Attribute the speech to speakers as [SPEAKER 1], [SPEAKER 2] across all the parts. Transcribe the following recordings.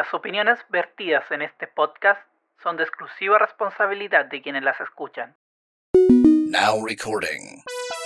[SPEAKER 1] Las opiniones vertidas en este podcast son de exclusiva responsabilidad de quienes las escuchan.
[SPEAKER 2] Now recording.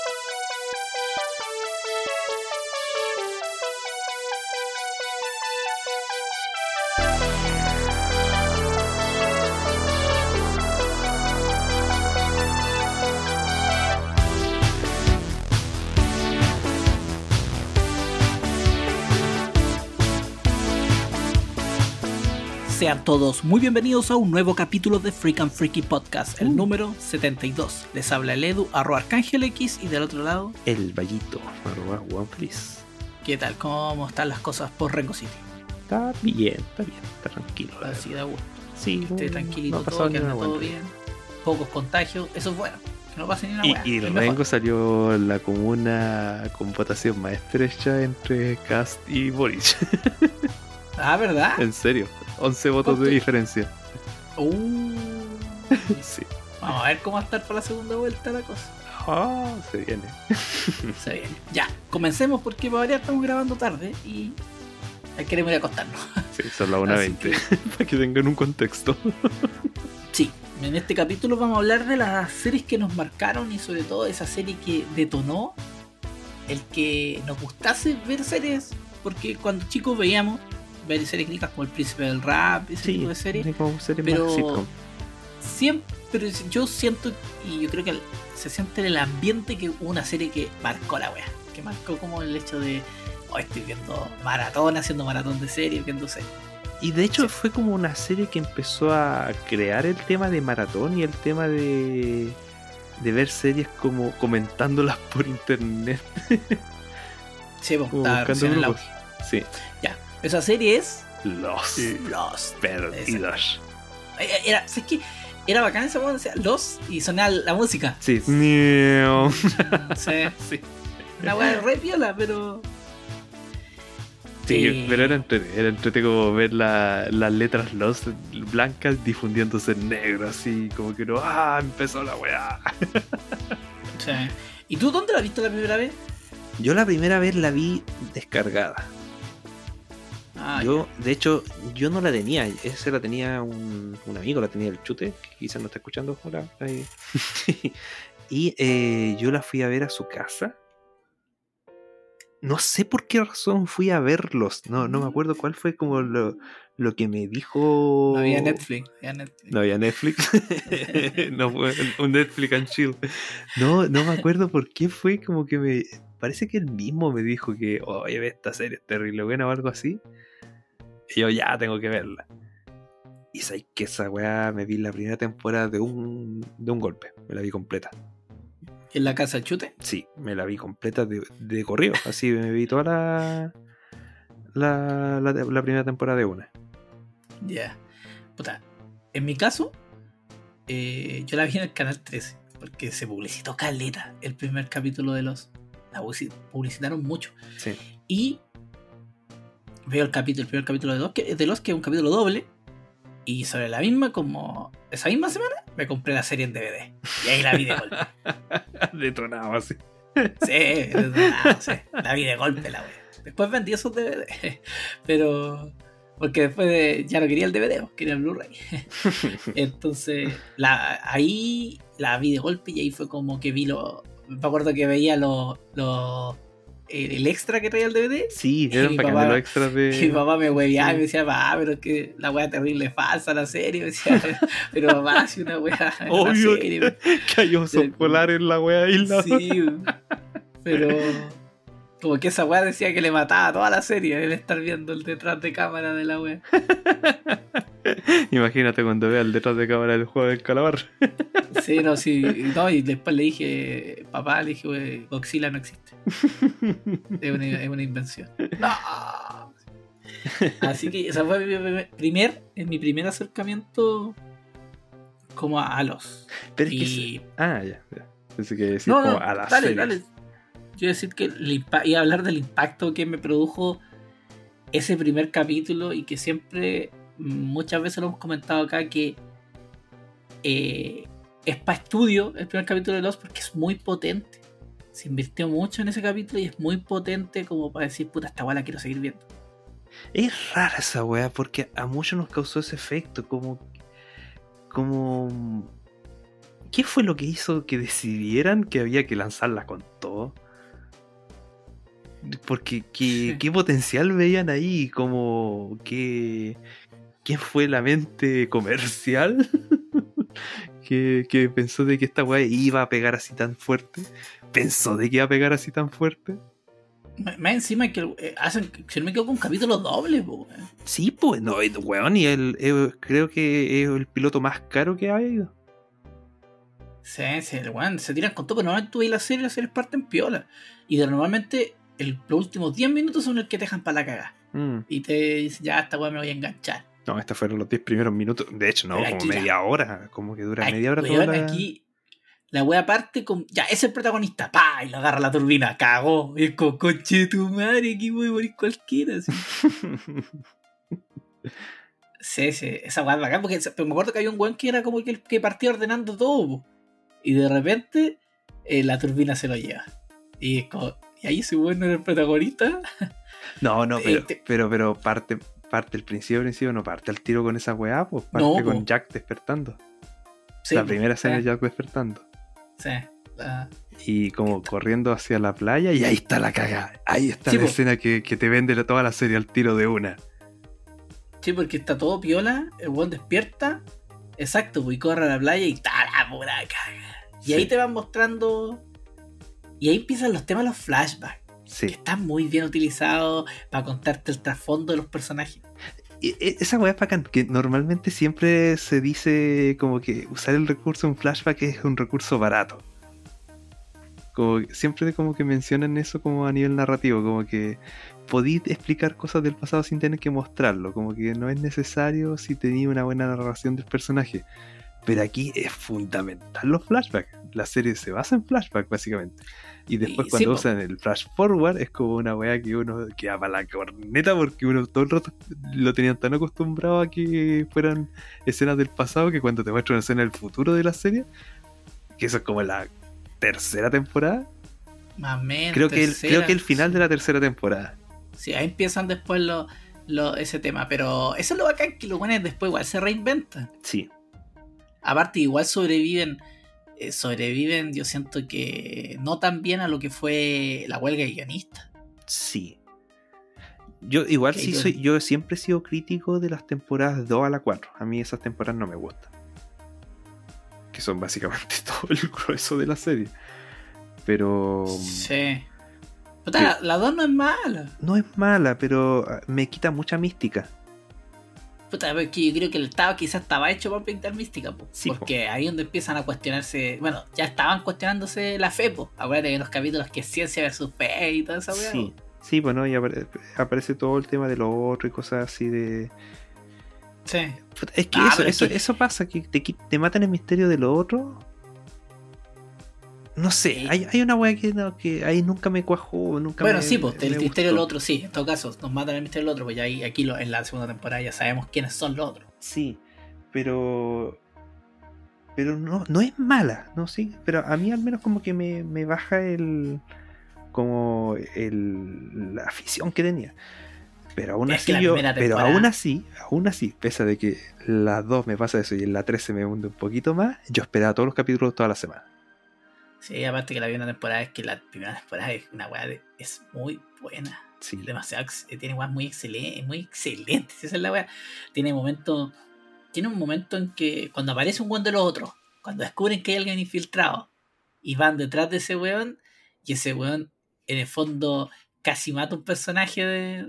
[SPEAKER 3] Sean todos muy bienvenidos a un nuevo capítulo de Freak and Freaky Podcast, el número 72. Les habla el Edu, @ArcángelX, y del otro lado,
[SPEAKER 4] el Vallito, @OneFeliz.
[SPEAKER 3] ¿qué tal? ¿Cómo están las cosas por Rengo City?
[SPEAKER 4] Está bien, está tranquilo.
[SPEAKER 3] Así da gusto.
[SPEAKER 4] Sí,
[SPEAKER 3] Esté tranquilito,
[SPEAKER 4] no
[SPEAKER 3] todo, que ande todo bien. Pocos contagios, eso es bueno. Que no pase ni una hueá.
[SPEAKER 4] Y Rengo salió la comuna con votación más estrecha entre Cast y Boric.
[SPEAKER 3] Ah, ¿verdad?
[SPEAKER 4] En serio, 11 votos de diferencia. Sí.
[SPEAKER 3] Vamos a ver cómo va a estar para la segunda vuelta la cosa.
[SPEAKER 4] Se viene.
[SPEAKER 3] Se viene. Ya, comencemos porque para variar estamos grabando tarde y queremos ir a acostarnos.
[SPEAKER 4] Sí, son las 1:20. Para que tengan un contexto.
[SPEAKER 3] Sí, en este capítulo vamos a hablar de las series que nos marcaron y sobre todo esa serie que detonó el que nos gustase ver series, porque cuando chicos veíamos ver series clínicas como El Príncipe del Rap, ese tipo de series, pero siempre yo siento, y yo creo que se siente en el ambiente, que hubo una serie que marcó la wea, que marcó como el hecho de estoy viendo maratón, haciendo maratón de series, viendo series.
[SPEAKER 4] Y de hecho fue como una serie que empezó a crear el tema de maratón y el tema de ver series como comentándolas por internet.
[SPEAKER 3] Sí, pues,
[SPEAKER 4] buscando grupos. Sí.
[SPEAKER 3] Ya, esa serie es
[SPEAKER 4] Los Perdidos.
[SPEAKER 3] ¿Sabes qué? Era bacán esa voz, decía Los y sonaba la música.
[SPEAKER 4] Sí.
[SPEAKER 3] Sí. Una weá re piola, pero.
[SPEAKER 4] Sí, pero era entrete como ver las letras Lost blancas difundiéndose en negro, así como que empezó la weá.
[SPEAKER 3] Sí. ¿Y tú dónde la viste la primera vez?
[SPEAKER 4] Yo la primera vez la vi descargada. De hecho, yo no la tenía, esa la tenía un amigo, la tenía el Chute, que quizás no está escuchando ahora. Y yo la fui a ver a su casa. No sé por qué razón fui a verlos. No me acuerdo cuál fue como lo que me dijo.
[SPEAKER 3] No había Netflix.
[SPEAKER 4] No había Netflix. No fue un Netflix and chill. No me acuerdo por qué fue como que parece que él mismo me dijo que, oye, ve esta serie, es terrible buena o algo así. Y yo ya tengo que verla. Y sabes que esa weá me vi la primera temporada de un golpe. Me la vi completa.
[SPEAKER 3] ¿En la casa del Chute?
[SPEAKER 4] Sí, me la vi completa de corrido. Así me vi toda la primera temporada de una.
[SPEAKER 3] Ya. Puta, en mi caso, yo la vi en el canal 13. Porque se publicitó caleta el primer capítulo de Los. La publicitaron mucho.
[SPEAKER 4] Sí.
[SPEAKER 3] Y veo el primer capítulo de Los, que es un capítulo doble. Y sobre la misma, como esa misma semana, me compré la serie en DVD. Y ahí la vi de golpe.
[SPEAKER 4] Detonado así.
[SPEAKER 3] Sí, detonado, sí. La vi de golpe la wea. Después vendí esos DVD. Pero porque después ya no quería el DVD, quería el Blu-ray. Entonces ahí la vi de golpe y ahí fue como que vi me acuerdo que veía el extra que traía el DVD.
[SPEAKER 4] Sí, eran para cambiar los extras de.
[SPEAKER 3] Y mi papá me hueveaba y me decía, pero es que la wea terrible es falsa la serie. Me decía, pero papá, si una wea.
[SPEAKER 4] Obvio
[SPEAKER 3] serie,
[SPEAKER 4] que hay osos polares en la wea isla.
[SPEAKER 3] Sí, pero como que esa wea decía que le mataba a toda la serie el estar viendo el detrás de cámara de la wea.
[SPEAKER 4] Imagínate cuando vea el detrás de cámara del juego del calamar.
[SPEAKER 3] Sí, y después le dije, papá, Godzilla no existe. Es una invención. No. Así que ese fue mi primer acercamiento como a Los.
[SPEAKER 4] Pero es que ya. Pensé que decir como a la serie.
[SPEAKER 3] Dale. Yo iba a decir que iba a hablar del impacto que me produjo ese primer capítulo y que siempre, muchas veces lo hemos comentado acá, que es para estudio el primer capítulo de Lost porque es muy potente. Se invirtió mucho en ese capítulo y es muy potente como para decir, puta, esta guay la quiero seguir viendo.
[SPEAKER 4] Es rara esa weá, porque a muchos nos causó ese efecto, como... ¿Qué fue lo que hizo que decidieran que había que lanzarla con todo? Porque qué potencial veían ahí, como que... ¿Quién fue la mente comercial que pensó de que esta weá iba a pegar así tan fuerte? ¿Pensó de que iba a pegar así tan fuerte?
[SPEAKER 3] Más encima que hacen, si no me equivoco, un capítulo doble, po, weón.
[SPEAKER 4] Sí, pues, no, weón, y creo que es el piloto más caro que ha habido.
[SPEAKER 3] Sí, el weón se tiran con todo, pero normalmente tú ves las series parten piola. Y normalmente los últimos 10 minutos son los que te dejan para la cagada. Y te dicen, ya, esta weá me voy a enganchar.
[SPEAKER 4] No, estos fueron los 10 primeros minutos. De hecho, no,
[SPEAKER 3] Pero
[SPEAKER 4] como media hora. Como que dura media hora
[SPEAKER 3] weón,
[SPEAKER 4] toda la...
[SPEAKER 3] Aquí la wea parte con... Ya, es el protagonista. ¡Pah! Y lo agarra la turbina. ¡Cagó! Y es como, conche de tu madre, aquí voy a morir cualquiera. Así. Sí, esa wea es bacán. Porque me acuerdo que había un weón que era como el que partía ordenando todo. Po. Y de repente, la turbina se lo lleva. Y es como... ¿Y ahí ese weón no era el protagonista?
[SPEAKER 4] No, pero parte el principio, no parte al tiro con esa weá, pues parte
[SPEAKER 3] No,
[SPEAKER 4] con Jack despertando.
[SPEAKER 3] Sí,
[SPEAKER 4] la primera escena es Jack despertando.
[SPEAKER 3] Sí.
[SPEAKER 4] Y como corriendo hacia la playa, y ahí está la cagada. Ahí está
[SPEAKER 3] Sí,
[SPEAKER 4] la escena que te vende toda la serie al tiro de una.
[SPEAKER 3] Sí, porque está todo piola, el weón despierta, exacto, y corre a la playa y está la pura caga. Y ahí te van mostrando. Y ahí empiezan los temas, los flashbacks.
[SPEAKER 4] Sí.
[SPEAKER 3] Que están muy bien utilizados para contarte el trasfondo de los personajes.
[SPEAKER 4] Esa weá es bacán, que normalmente siempre se dice como que usar el recurso en flashback es un recurso barato. Siempre como que mencionan eso como a nivel narrativo, como que podéis explicar cosas del pasado sin tener que mostrarlo, como que no es necesario si tenéis una buena narración del personaje. Pero aquí es fundamental los flashbacks. La serie se basa en flashbacks básicamente. Y después cuando usan el flash forward es como una weá que uno queda para la corneta, porque uno todo el rato lo tenían tan acostumbrado a que fueran escenas del pasado, que cuando te muestran una escena del futuro de la serie, que eso es como la tercera temporada.
[SPEAKER 3] Más o menos.
[SPEAKER 4] Creo que el final de la tercera temporada.
[SPEAKER 3] Sí, ahí empiezan después ese tema. Pero eso es lo bacán, que los buenos después igual se reinventan.
[SPEAKER 4] Sí.
[SPEAKER 3] Aparte, igual sobreviven, yo siento que no tan bien a lo que fue la huelga de guionistas.
[SPEAKER 4] Sí. Yo igual yo siempre he sido crítico de las temporadas 2 a la 4. A mí esas temporadas no me gustan. Que son básicamente todo el grueso de la serie. Pero...
[SPEAKER 3] Sí. Puta, la 2 no es mala.
[SPEAKER 4] No es mala, pero me quita mucha mística.
[SPEAKER 3] Puta, porque yo creo que el estado quizás estaba hecho para pintar mística,
[SPEAKER 4] sí,
[SPEAKER 3] porque ahí es donde empiezan a cuestionarse. Bueno, ya estaban cuestionándose la fe, po. Acuérdate de los capítulos que es ciencia versus fe y toda esa weá.
[SPEAKER 4] Sí, bueno, y aparece todo el tema de lo otro y cosas así de...
[SPEAKER 3] Sí.
[SPEAKER 4] Es que eso pasa, que te matan el misterio de lo otro. No sé, sí. hay una weá que ahí nunca me cuajó.
[SPEAKER 3] Bueno, sí, pues el misterio del otro, sí. En todo caso, nos matan el misterio del otro, pues ya aquí en la segunda temporada ya sabemos quiénes son los otros.
[SPEAKER 4] Sí, pero no es mala, no sí, pero a mí al menos como que me baja la afición que tenía. Pero aún así, pese a de que las 2 me pasa eso y en la 3 se me hunde un poquito más, yo esperaba todos los capítulos toda la semana.
[SPEAKER 3] Sí, aparte que la primera temporada es una weá es muy buena.
[SPEAKER 4] Sí.
[SPEAKER 3] Demasiado, tiene weas muy excelentes. Esa es la weá. Tiene un momento en que cuando aparece un weón de los otros, cuando descubren que hay alguien infiltrado y van detrás de ese weón, y ese weón en el fondo casi mata un personaje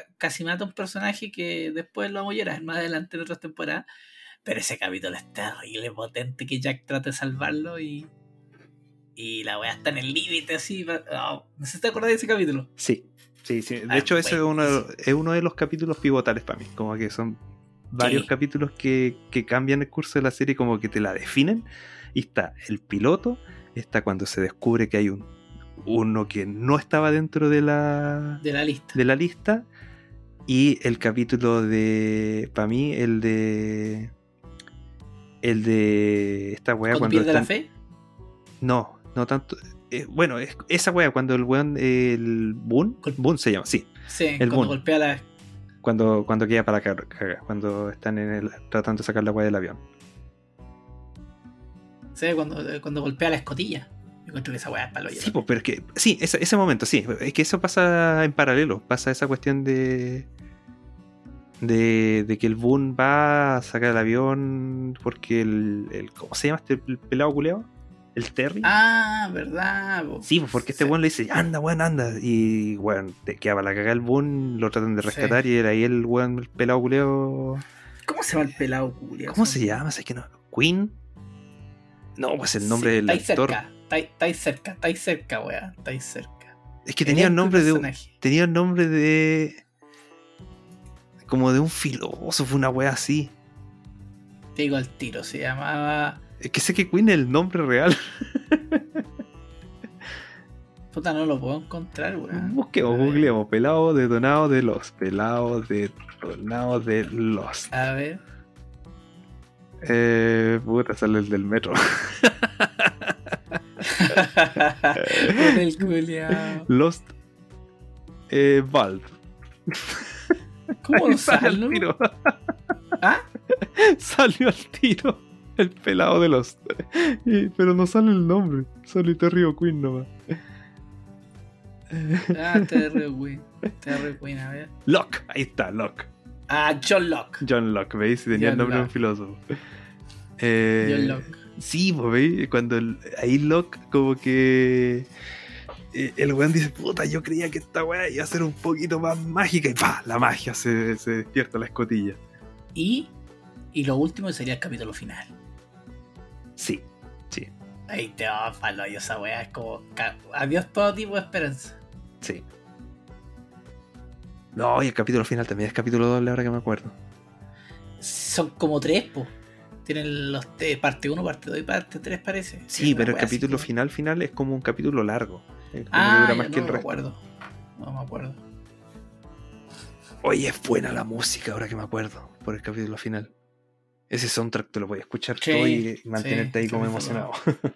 [SPEAKER 3] que después lo vamos a llorar más adelante en otras temporadas. Pero ese capítulo es terrible, potente, que Jack trata de salvarlo y la weá está en el límite así. No sé si te acordás de ese capítulo. Sí. De hecho, ese
[SPEAKER 4] es uno de los capítulos pivotales para mí. Como que son varios capítulos que cambian el curso de la serie, como que te la definen. Y está el piloto, está cuando se descubre que hay uno que no estaba dentro de la lista. Y el capítulo para mí, el de esta weá
[SPEAKER 3] cuando pierde la fe.
[SPEAKER 4] No tanto. Bueno, esa weá cuando el weón, el Boone se llama, sí.
[SPEAKER 3] Sí,
[SPEAKER 4] el
[SPEAKER 3] cuando
[SPEAKER 4] Boone
[SPEAKER 3] golpea
[SPEAKER 4] Cuando queda para cagar, cuando están tratando de sacar la weá del avión.
[SPEAKER 3] Sí, cuando golpea la escotilla. Yo encuentro que esa weá es palo.
[SPEAKER 4] Sí, pues, pero es que. Sí, ese momento, sí. Es que eso pasa en paralelo. Pasa esa cuestión de que el Boone va a sacar el avión porque ¿cómo se llama el pelado culeado? ¿El Terry?
[SPEAKER 3] Ah, verdad.
[SPEAKER 4] Sí, pues porque este weón le dice, anda, weón, anda. Y weón, te quedaba la cagada el Boone, lo tratan de rescatar y era ahí el weón, el pelado culeado.
[SPEAKER 3] ¿Cómo se llama el pelado culeado?
[SPEAKER 4] ¿Cómo se llama? ¿Sabes que no? ¿Queen? No, pues el nombre del actor.
[SPEAKER 3] Estáis cerca, weón. Estáis cerca.
[SPEAKER 4] Es que tenía el nombre de. Como de un filósofo, una wea así.
[SPEAKER 3] Te digo al tiro, se llamaba.
[SPEAKER 4] Es que sé que Queen es el nombre real.
[SPEAKER 3] Puta, no lo puedo encontrar, weón.
[SPEAKER 4] Busquemos, googleemos. Pelado detonado de Lost. Pelado detonado de Lost.
[SPEAKER 3] A ver.
[SPEAKER 4] Puta, sale el del metro.
[SPEAKER 3] El culiao.
[SPEAKER 4] Lost. Valve.
[SPEAKER 3] ¿Cómo lo
[SPEAKER 4] Sale
[SPEAKER 3] sale?
[SPEAKER 4] al tiro.
[SPEAKER 3] ¿Ah?
[SPEAKER 4] Salió al tiro. El pelado de Lost. Pero no sale el nombre. Sale Terry O'Quinn nomás.
[SPEAKER 3] Ah, Terry Queen, a ver.
[SPEAKER 4] Locke. Ahí está, Locke.
[SPEAKER 3] Ah, John Locke.
[SPEAKER 4] John Locke, ¿veis? Tenía
[SPEAKER 3] John
[SPEAKER 4] el nombre de un
[SPEAKER 3] Locke.
[SPEAKER 4] filósofo.
[SPEAKER 3] John Locke.
[SPEAKER 4] Sí, pues, ¿veis? Cuando ahí Locke como que... el weón dice, puta, yo creía que esta weá iba a ser un poquito más mágica. Y ¡pah! La magia se despierta la escotilla.
[SPEAKER 3] Y lo último sería el capítulo final.
[SPEAKER 4] Sí, sí,
[SPEAKER 3] Ahí te va palo, y esa weá es como adiós todo tipo de esperanza.
[SPEAKER 4] sí. No, y el capítulo final también es capítulo doble, ahora que me acuerdo.
[SPEAKER 3] Son como 3, po. Tienen los parte 1, parte 2 y parte 3, parece.
[SPEAKER 4] Sí, pero el
[SPEAKER 3] weá
[SPEAKER 4] capítulo
[SPEAKER 3] así,
[SPEAKER 4] final es como un capítulo largo. Es como que
[SPEAKER 3] Ah,
[SPEAKER 4] dura más
[SPEAKER 3] ya
[SPEAKER 4] que
[SPEAKER 3] no
[SPEAKER 4] el
[SPEAKER 3] me
[SPEAKER 4] resto.
[SPEAKER 3] acuerdo. No me acuerdo.
[SPEAKER 4] Oye, es buena la música, ahora que me acuerdo, por el capítulo final. Ese soundtrack te lo voy a escuchar
[SPEAKER 3] Sí,
[SPEAKER 4] todo y mantenerte ahí
[SPEAKER 3] sí,
[SPEAKER 4] como
[SPEAKER 3] sí,
[SPEAKER 4] emocionado.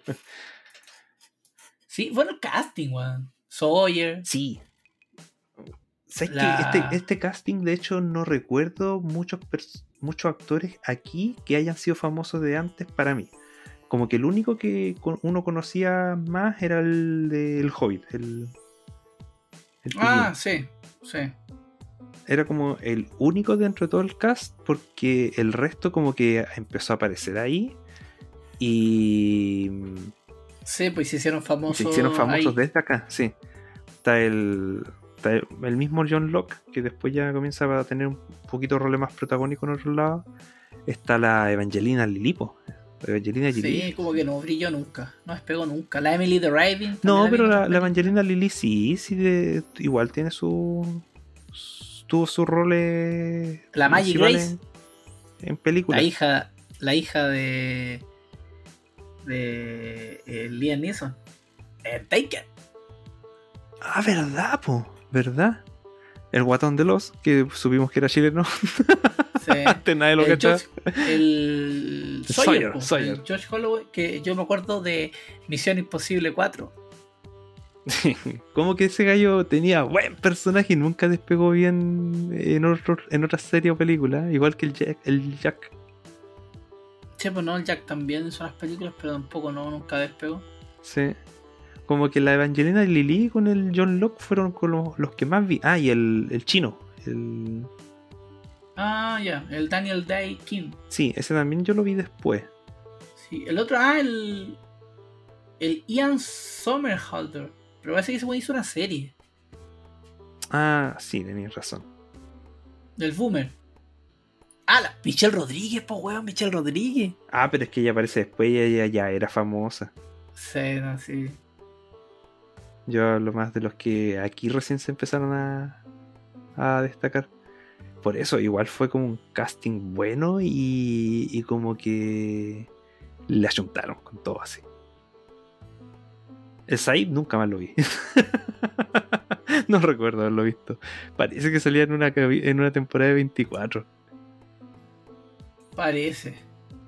[SPEAKER 3] Sí, bueno, el casting, weón. Sawyer.
[SPEAKER 4] Sí. ¿Sabes
[SPEAKER 3] La-
[SPEAKER 4] que este casting, de hecho, no recuerdo muchos actores aquí que hayan sido famosos de antes para mí? Como que el único que uno conocía más era el del Hobbit, el
[SPEAKER 3] Ah,
[SPEAKER 4] pingüino.
[SPEAKER 3] sí.
[SPEAKER 4] Era como el único dentro de todo el cast, porque el resto como que empezó a aparecer ahí y
[SPEAKER 3] Sí, pues se hicieron famosos.
[SPEAKER 4] se hicieron famosos
[SPEAKER 3] ahí.
[SPEAKER 4] desde acá, sí. Está el mismo John Locke, que después ya comienza a tener un poquito de rol más protagónico en otro lado. Está la Evangelina Lilly, po. Evangelina Lilly.
[SPEAKER 3] Sí, como que no brilló nunca. No despegó nunca. La Emily the Raven.
[SPEAKER 4] No,
[SPEAKER 3] también
[SPEAKER 4] pero
[SPEAKER 3] vi en
[SPEAKER 4] la
[SPEAKER 3] otras películas.
[SPEAKER 4] Evangelina Lilly sí, igual tiene tuvo su rol
[SPEAKER 3] La Maggie
[SPEAKER 4] principal
[SPEAKER 3] Grace.
[SPEAKER 4] en películas.
[SPEAKER 3] La hija de Liam Neeson. Taken.
[SPEAKER 4] Ah, verdad, po, verdad. El guatón de los, que supimos que era chileno.
[SPEAKER 3] Sí.
[SPEAKER 4] Antes nadie lo
[SPEAKER 3] El
[SPEAKER 4] cachaba.
[SPEAKER 3] el
[SPEAKER 4] Sawyer,
[SPEAKER 3] po,
[SPEAKER 4] Sawyer.
[SPEAKER 3] el George Holloway, que yo me acuerdo de Misión Imposible 4.
[SPEAKER 4] Como que ese gallo tenía buen personaje y nunca despegó bien en otras series o películas, igual que el Jack.
[SPEAKER 3] Che, pues no, el Jack también hizo unas películas, pero tampoco nunca despegó.
[SPEAKER 4] Sí. Como que la Evangelina Lilly con el John Locke fueron con los que más vi. Ah, y el chino.
[SPEAKER 3] Ah, ya, el Daniel Day Kim.
[SPEAKER 4] Sí, ese también yo lo vi después.
[SPEAKER 3] Sí, el otro, el Ian Somerhalder. Pero parece que ese güey hizo una serie
[SPEAKER 4] Ah, sí, tenías razón.
[SPEAKER 3] del Boomer. Ah, la Michelle Rodríguez, po weón, Michelle Rodríguez.
[SPEAKER 4] Ah, pero es que ella aparece después y ella ya era famosa.
[SPEAKER 3] Sí, no, sí.
[SPEAKER 4] Yo hablo más de los que aquí recién se empezaron a destacar. Por eso, igual fue como un casting bueno y como que le ayuntaron con todo así. El Said nunca más lo vi. No recuerdo haberlo visto. Parece que salía en una temporada de 24.
[SPEAKER 3] Parece.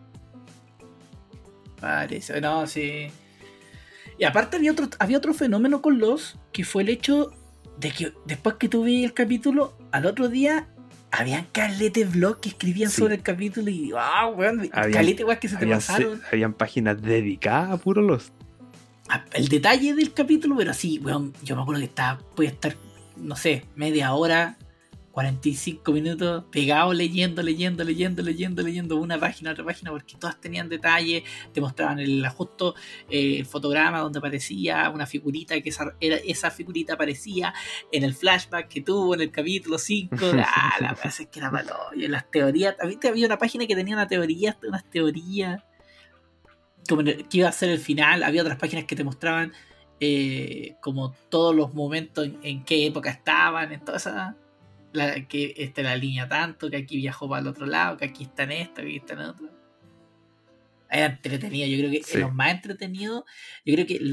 [SPEAKER 3] No, sí. Y aparte había otro fenómeno con que fue el hecho de que después que tú vi el capítulo, al otro día habían calete blog que escribían
[SPEAKER 4] Sí.
[SPEAKER 3] sobre el capítulo y weón,
[SPEAKER 4] Habían-
[SPEAKER 3] calete weón que se te pasaron.
[SPEAKER 4] Habían páginas dedicadas a puro Lost.
[SPEAKER 3] El detalle del capítulo, pero así, weón, yo me acuerdo que puede estar, no sé, media hora, 45 minutos pegado leyendo una página, otra página, porque todas tenían detalles, te mostraban justo el fotograma donde aparecía una figurita, que esa figurita aparecía en el flashback que tuvo en el capítulo 5. La verdad es que era malo. Y las teorías, había una página que tenía unas teorías como que iba a ser el final. Había otras páginas que te mostraban como todos los momentos en qué época estaban, en toda esa... que esta es la línea tanto, que aquí viajó para el otro lado, que aquí está en esto, que aquí está en otro. Era entretenido, yo creo que
[SPEAKER 4] Sí.
[SPEAKER 3] los más entretenidos, yo creo que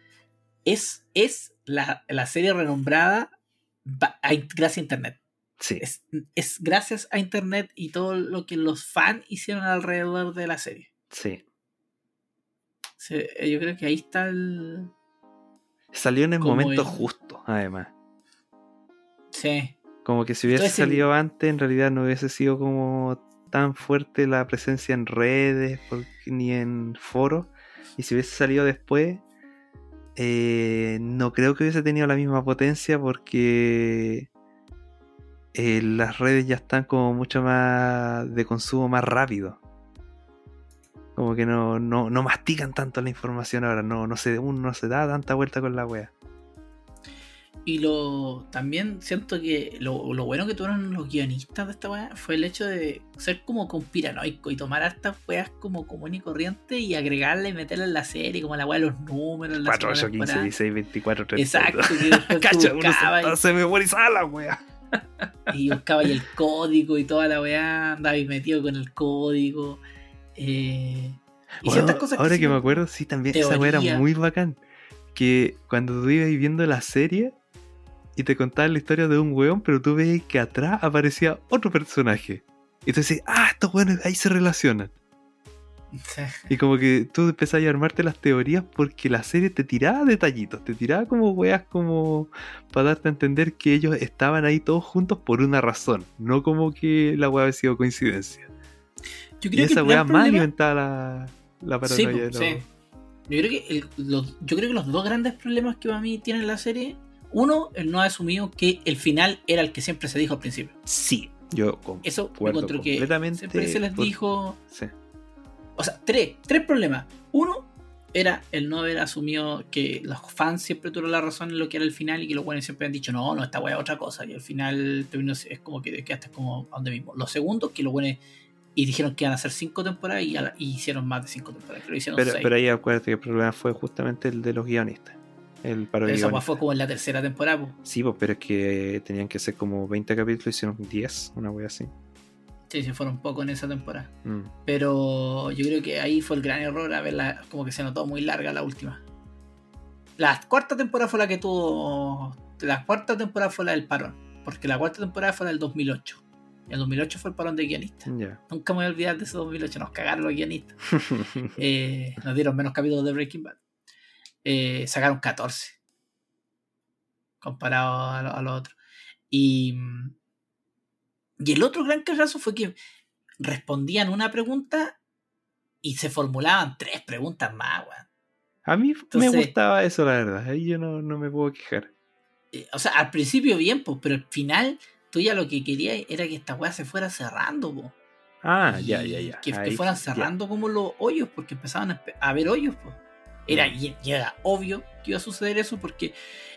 [SPEAKER 3] es la serie renombrada gracias a internet.
[SPEAKER 4] Sí.
[SPEAKER 3] Es gracias a internet y todo lo que los fans hicieron alrededor de la serie.
[SPEAKER 4] Sí.
[SPEAKER 3] Yo creo que ahí está el...
[SPEAKER 4] Salió en el
[SPEAKER 3] Como
[SPEAKER 4] momento
[SPEAKER 3] el-
[SPEAKER 4] justo, además.
[SPEAKER 3] Sí.
[SPEAKER 4] Como que si hubiese
[SPEAKER 3] Entonces,
[SPEAKER 4] salido antes, en realidad no hubiese sido como tan fuerte la presencia en redes ni en foros. Y si hubiese salido después, no creo que hubiese tenido la misma potencia porque las redes ya están como mucho más de consumo más rápido. Como que no mastican tanto la información ahora, uno no se da tanta vuelta con la wea.
[SPEAKER 3] Y también siento que lo bueno que tuvieron los guionistas de esta weá fue el hecho de ser como conspiranoico y tomar hartas weas como común y corriente y agregarla y meterla en la serie, como la weá de los números, la
[SPEAKER 4] 4, 8, 15,
[SPEAKER 3] temporada.
[SPEAKER 4] 16, 24, 30.
[SPEAKER 3] Exacto, que después
[SPEAKER 4] Cacha,
[SPEAKER 3] tú
[SPEAKER 4] uno
[SPEAKER 3] buscabas
[SPEAKER 4] se memorizaba la wea.
[SPEAKER 3] y buscabas el código y toda la weá, andabas metido con el código. Y
[SPEAKER 4] Bueno,
[SPEAKER 3] ciertas cosas
[SPEAKER 4] ahora
[SPEAKER 3] sí
[SPEAKER 4] que me acuerdo, sí, también esa wea era
[SPEAKER 3] teoría.
[SPEAKER 4] muy bacán. Que cuando tú ibas viendo la serie y te contaban la historia de un weón, pero tú veías que atrás aparecía otro personaje. Y tú decías, estos weones ahí se relacionan. Y como que tú empezás a armarte las teorías porque la serie te tiraba detallitos, te tiraba como weas como para darte a entender que ellos estaban ahí todos juntos por una razón, no como que la wea había sido coincidencia.
[SPEAKER 3] Yo
[SPEAKER 4] Y
[SPEAKER 3] creo que
[SPEAKER 4] esa
[SPEAKER 3] el
[SPEAKER 4] wea
[SPEAKER 3] gran
[SPEAKER 4] más
[SPEAKER 3] problema...
[SPEAKER 4] alimentaba la
[SPEAKER 3] Sí,
[SPEAKER 4] paranoia de
[SPEAKER 3] sí. Yo creo que los dos grandes problemas que para mí tiene la serie, uno, el no asumido que el final era el que siempre se dijo al principio.
[SPEAKER 4] Sí, yo
[SPEAKER 3] Eso
[SPEAKER 4] concuerdo
[SPEAKER 3] encuentro que
[SPEAKER 4] completamente.
[SPEAKER 3] siempre se les dijo.
[SPEAKER 4] Sí.
[SPEAKER 3] O sea, tres problemas. Uno era el no haber asumido que los fans siempre tuvieron la razón en lo que era el final y que los buenos siempre han dicho, no, esta weá es otra cosa. Y al final es como que quedaste como a donde mismo. Lo segundo, que los buenos y dijeron que iban a hacer 5 temporadas y hicieron más de 5 temporadas. Creo que hicieron 6.
[SPEAKER 4] Pero ahí acuérdate que el problema fue justamente el de los guionistas. El paro de
[SPEAKER 3] Esa weá
[SPEAKER 4] guionistas.
[SPEAKER 3] fue como en la tercera temporada. Po.
[SPEAKER 4] Sí, pues, pero es que tenían que ser como 20 capítulos, hicieron 10, una wea así.
[SPEAKER 3] Sí, se fueron un poco en esa temporada.
[SPEAKER 4] Mm.
[SPEAKER 3] Pero yo creo que ahí fue el gran error, a verla, como que se notó muy larga la última. La cuarta temporada fue la que tuvo. La cuarta temporada fue la del parón. Porque la cuarta temporada fue la del 2008. Y el 2008 fue el parón de guionistas.
[SPEAKER 4] Ya.
[SPEAKER 3] Nunca me voy a olvidar de ese 2008. Nos cagaron los guionistas. Nos dieron menos capítulos de Breaking Bad. Sacaron 14. Comparado a lo otro. Y el otro gran cagazo fue que respondían una pregunta y se formulaban 3 preguntas más, weón.
[SPEAKER 4] A mí
[SPEAKER 3] Entonces,
[SPEAKER 4] me gustaba eso, la verdad. Ahí yo no me puedo quejar.
[SPEAKER 3] O sea, al principio bien, pues, pero al final tú ya lo que querías era que esta weá se fuera cerrando, pues.
[SPEAKER 4] Ya.
[SPEAKER 3] Que
[SPEAKER 4] Ahí,
[SPEAKER 3] fueran cerrando como los hoyos, porque empezaban a haber hoyos, pues. Era obvio que iba a suceder eso porque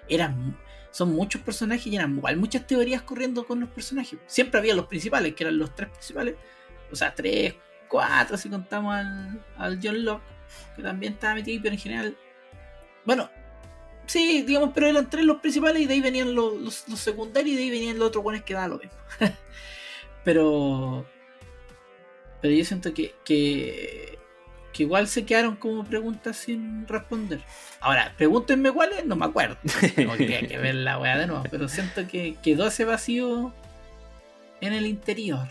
[SPEAKER 3] son muchos personajes y eran igual muchas teorías corriendo con los personajes. Siempre había los principales, que eran los 3 principales. O sea, 3, 4 si contamos al John Locke, que también estaba metido ahí, pero en general... Bueno, sí, digamos, pero eran 3 los principales y de ahí venían los secundarios y de ahí venían los otros buenos que daban lo mismo. pero yo siento que igual se quedaron como preguntas sin responder. Ahora, pregúntenme cuáles, no me acuerdo. Tengo que ver la weá de nuevo. Pero siento que quedó ese vacío en el interior.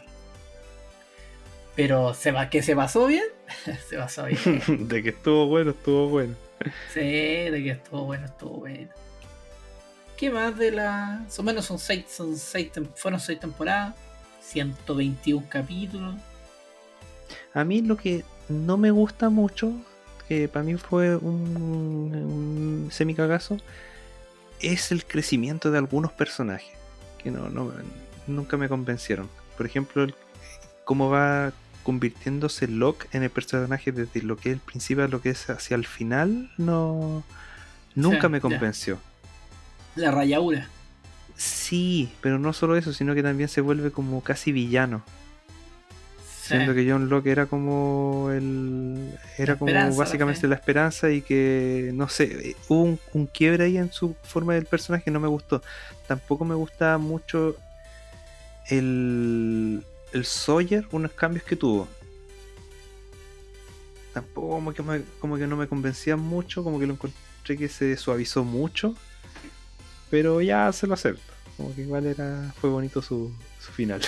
[SPEAKER 3] Pero que se pasó bien. Se pasó bien.
[SPEAKER 4] De que estuvo bueno.
[SPEAKER 3] Sí, de que estuvo bueno. ¿Qué más de la...? Son menos fueron 6 temporadas. 121 capítulos.
[SPEAKER 4] A mí lo que no me gusta mucho, que para mí fue un semicagazo, es el crecimiento de algunos personajes, que nunca me convencieron. Por ejemplo, cómo va convirtiéndose Locke en el personaje desde lo que es el principio a lo que es hacia el final, nunca me convenció.
[SPEAKER 3] La rayadura.
[SPEAKER 4] Sí, pero no solo eso, sino que también se vuelve como casi villano. Siendo que John Locke era como básicamente la esperanza, y que no sé, hubo un quiebre ahí en su forma del personaje que no me gustó. Tampoco me gustaba mucho el Sawyer, unos cambios que tuvo. Tampoco como que no me convencía mucho, como que lo encontré que se suavizó mucho, pero ya se lo acepto. Como que igual fue bonito su final.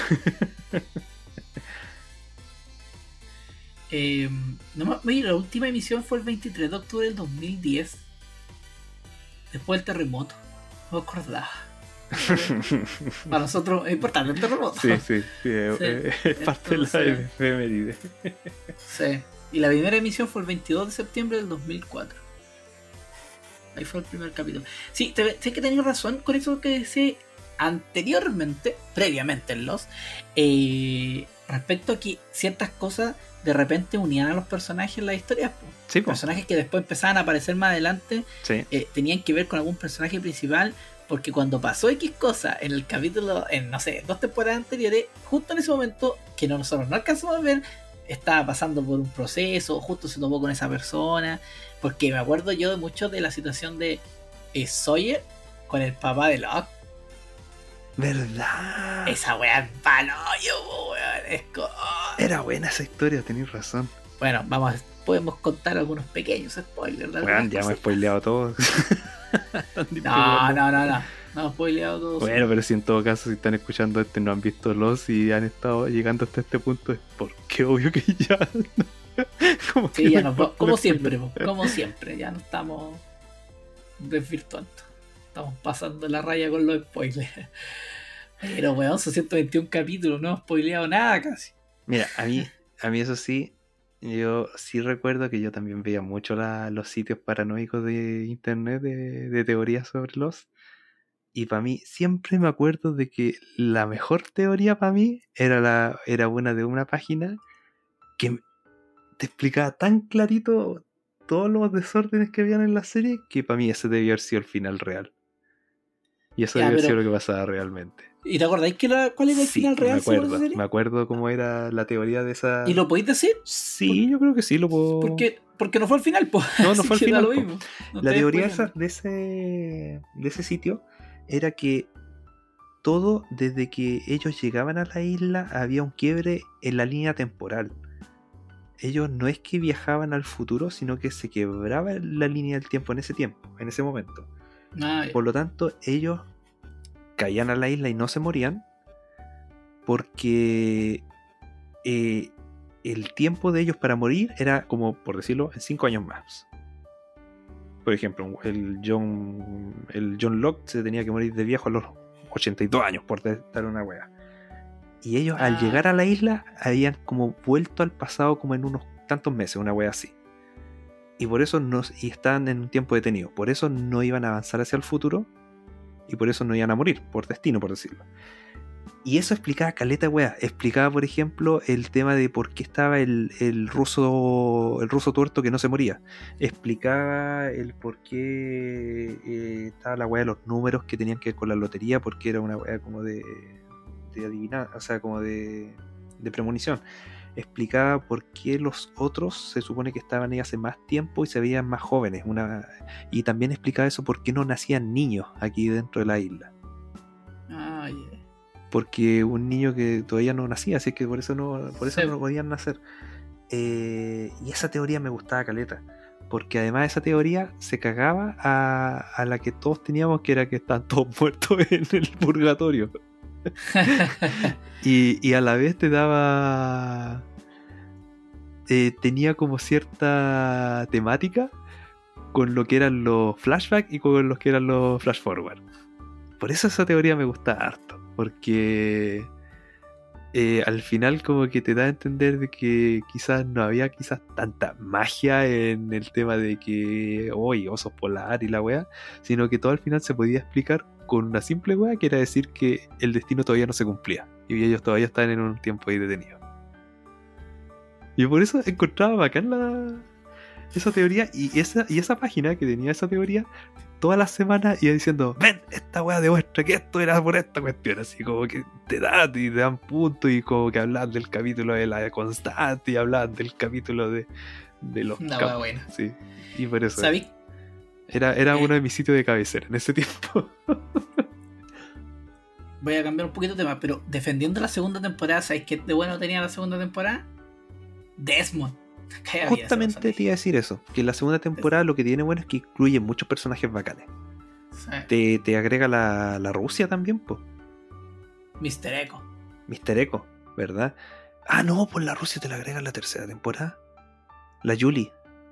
[SPEAKER 3] La última emisión fue el 23 de octubre del 2010, después del terremoto. No me acordaba. Para nosotros es importante el terremoto.
[SPEAKER 4] Sí, es parte de la efeméride.
[SPEAKER 3] Sí, y la primera emisión fue el 22 de septiembre del 2004. Ahí fue el primer capítulo. Sí, sé que tenías razón con eso que decía anteriormente, previamente en Lost, respecto a que ciertas cosas de repente unían a los personajes en la historia. Sí, personajes que después empezaban a aparecer más adelante, sí, tenían que ver con algún personaje principal, porque cuando pasó X cosa en el capítulo, en no sé, 2 temporadas anteriores, justo en ese momento que nosotros no alcanzamos a ver, estaba pasando por un proceso, justo se topó con esa persona, porque me acuerdo yo de mucho de la situación de Sawyer con el papá de Locke.
[SPEAKER 4] ¿Verdad?
[SPEAKER 3] Esa weá es paloyo, weón.
[SPEAKER 4] Era buena esa historia, tenés razón.
[SPEAKER 3] Bueno, podemos contar algunos pequeños spoilers.
[SPEAKER 4] Bueno, ya me he spoileado todo.
[SPEAKER 3] No he spoileado todo.
[SPEAKER 4] Bueno, pero si en todo caso, si están escuchando y no han visto Lost y han estado llegando hasta este punto, es porque obvio que ya no.
[SPEAKER 3] Sí, ya no, como siempre, ya no estamos desvirtuando. Estamos pasando la raya con los spoilers. Pero weón, son 121 capítulos, no he spoileado nada casi.
[SPEAKER 4] Mira, a mí eso sí, yo sí recuerdo que yo también veía mucho los sitios paranoicos de internet de teorías sobre Lost. Y para mí, siempre me acuerdo de que la mejor teoría para mí era una de una página que te explicaba tan clarito todos los desórdenes que habían en la serie, que para mí ese debía haber sido el final real. Y eso debía haber sido lo que pasaba realmente.
[SPEAKER 3] ¿Y te acordáis cuál era el final real?
[SPEAKER 4] Me acuerdo cómo era la teoría de esa...
[SPEAKER 3] ¿Y lo podéis decir?
[SPEAKER 4] Sí, yo creo que sí lo puedo...
[SPEAKER 3] Porque no fue al final, pues.
[SPEAKER 4] No fue al final. La teoría de ese sitio era que todo, desde que ellos llegaban a la isla, había un quiebre en la línea temporal. Ellos no es que viajaban al futuro, sino que se quebraba la línea del tiempo, en ese momento. Por lo tanto, ellos caían a la isla y no se morían, porque el tiempo de ellos para morir era, como por decirlo, en 5 años más. Por ejemplo, el John Locke se tenía que morir de viejo a los 82 años, por dar una wea. Y ellos al llegar a la isla habían como vuelto al pasado como en unos tantos meses, una wea así. Y por eso y estaban en un tiempo detenido. Por eso no iban a avanzar hacia el futuro. Y por eso no iban a morir, por destino, por decirlo. Y eso explicaba caleta wea. Explicaba, por ejemplo, el tema de por qué estaba el ruso tuerto que no se moría. Explicaba el por qué estaba la wea de los números que tenían que ver con la lotería, porque era una wea como de adivinar, o sea, como de premonición. Explicaba por qué los otros se supone que estaban ahí hace más tiempo y se veían más jóvenes. Y también explicaba eso, por qué no nacían niños aquí dentro de la isla. Porque un niño que todavía no nacía, así que por eso no podían nacer. Y esa teoría me gustaba caleta, porque además esa teoría se cagaba a la que todos teníamos, que era que están todos muertos en el purgatorio. y a la vez te daba tenía como cierta temática con lo que eran los flashbacks y con los que eran los flash forward. Por eso esa teoría me gusta harto, porque al final como que te da a entender de que quizás no había tanta magia en el tema de que hoy osos polar y la weá, sino que todo al final se podía explicar con una simple weá, que era decir que el destino todavía no se cumplía y ellos todavía estaban en un tiempo ahí detenidos. Y por eso encontraba bacán esa teoría, y esa página que tenía esa teoría todas las semanas iba diciendo: ven, esta weá demuestra que esto era por esta cuestión, así como que te dan puntos, y como que hablan del capítulo de la constante y hablan del capítulo de los
[SPEAKER 3] Una weá buena.
[SPEAKER 4] Sí, y por eso
[SPEAKER 3] ¿Sabéis?
[SPEAKER 4] era uno de mis sitios de cabecera en ese tiempo.
[SPEAKER 3] Voy a cambiar un poquito de tema, pero defendiendo la segunda temporada, ¿sabéis qué de bueno tenía la segunda temporada? Desmond.
[SPEAKER 4] Justamente te iba a decir eso, que la segunda temporada lo que tiene bueno es que incluye muchos personajes bacanes.
[SPEAKER 3] Sí.
[SPEAKER 4] Te agrega la Rusia también, pues.
[SPEAKER 3] Mr. Echo.
[SPEAKER 4] Mr. Echo, ¿verdad? Ah, no, pues la Rusia te la agrega en la tercera temporada. La Julie.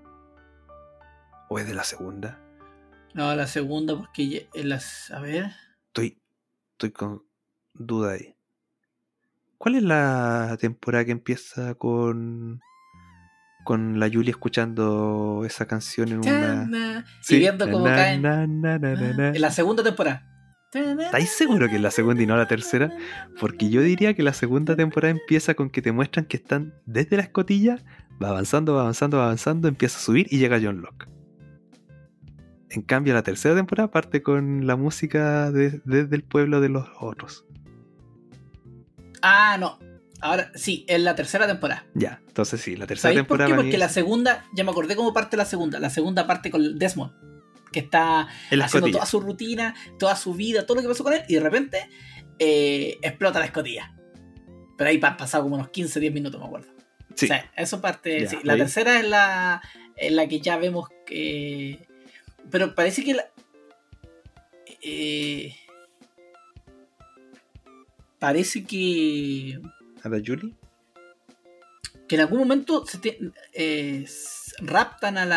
[SPEAKER 4] ¿O es de la segunda?
[SPEAKER 3] No, la segunda, porque a ver.
[SPEAKER 4] Estoy con duda ahí. ¿Cuál es la temporada que empieza con la Julie escuchando esa canción en una...
[SPEAKER 3] Sí, y viendo cómo caen. En la segunda temporada.
[SPEAKER 4] ¿Estáis seguros que es la segunda y no la tercera? Porque yo diría que la segunda temporada empieza con que te muestran que están desde la escotilla, va avanzando, empieza a subir y llega John Locke. En cambio, la tercera temporada parte con la música desde el pueblo de los otros.
[SPEAKER 3] Ah, no. Ahora sí, es la tercera temporada.
[SPEAKER 4] Ya, entonces sí, la tercera temporada.
[SPEAKER 3] ¿Por qué? Porque la segunda, ya me acordé cómo parte la segunda. La segunda parte con Desmond, que está haciendo toda su rutina, toda su vida, todo lo que pasó con él, y de repente explota la escotilla. Pero ahí pasado como unos 15-10 minutos, me acuerdo.
[SPEAKER 4] Sí.
[SPEAKER 3] O sea, eso parte.
[SPEAKER 4] Ya,
[SPEAKER 3] Sí. La tercera es la que ya vemos que. Pero parece que parece que.
[SPEAKER 4] ¿A la Julie?
[SPEAKER 3] Que en algún momento raptan a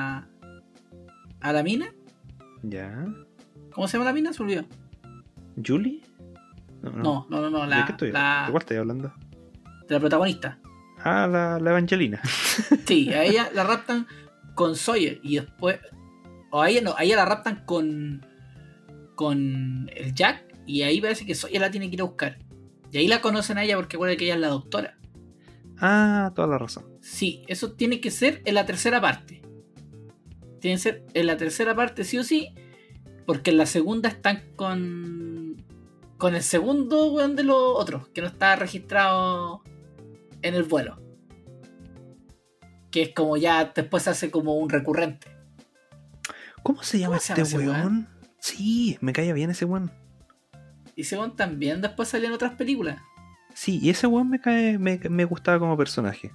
[SPEAKER 3] la mina.
[SPEAKER 4] Ya.
[SPEAKER 3] ¿Cómo se llama la mina? Se olvidó.
[SPEAKER 4] ¿Julie?
[SPEAKER 3] No.
[SPEAKER 4] ¿De qué estoy? ¿De cuál estoy hablando?
[SPEAKER 3] De la protagonista.
[SPEAKER 4] Ah, la Evangelina.
[SPEAKER 3] Sí, a ella la raptan con Sawyer y después. O a ella la raptan con el Jack, y ahí parece que Sawyer la tiene que ir a buscar. Y ahí la conocen a ella porque acuerdan que ella es la doctora.
[SPEAKER 4] Ah, toda la razón.
[SPEAKER 3] Sí, eso tiene que ser en la tercera parte. Tiene que ser en la tercera parte sí o sí, porque en la segunda están con el segundo weón de los otros, que no está registrado en el vuelo. Que es como ya después se hace como un recurrente.
[SPEAKER 4] ¿Cómo se llama este weón? Sí, me caía bien ese weón.
[SPEAKER 3] Y ese weón también después salió en otras películas.
[SPEAKER 4] Sí, y ese weón me gustaba como personaje.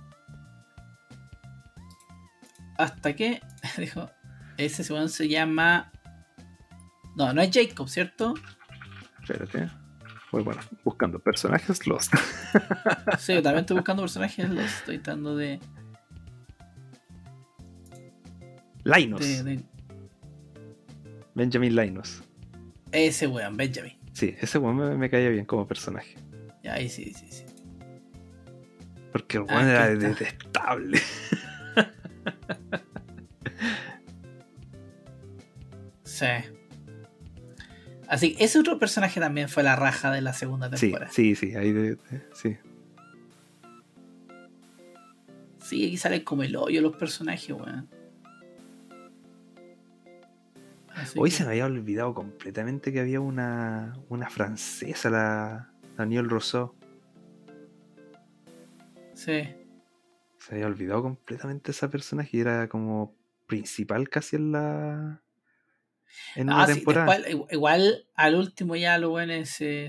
[SPEAKER 3] Hasta que dijo, ese weón se llama... No es Jacob, ¿cierto?
[SPEAKER 4] Espérate. Bueno, buscando personajes Lost.
[SPEAKER 3] Sí, yo también estoy buscando personajes Lost. Estoy tratando de...
[SPEAKER 4] Linus. Benjamin Linus.
[SPEAKER 3] Ese weón, Benjamin.
[SPEAKER 4] Sí, ese weón me caía bien como personaje.
[SPEAKER 3] Ya, ahí sí.
[SPEAKER 4] Porque el weón era detestable.
[SPEAKER 3] Sí. Así que ese otro personaje también fue la raja de la segunda temporada.
[SPEAKER 4] Sí, ahí sí.
[SPEAKER 3] Sí, aquí salen como el hoyo los personajes, weón.
[SPEAKER 4] Hoy se me había olvidado completamente que había una francesa, la Danielle Rousseau.
[SPEAKER 3] Sí.
[SPEAKER 4] Se había olvidado completamente esa personaje y era como principal casi en una temporada.
[SPEAKER 3] Después, igual al último ya los buenos se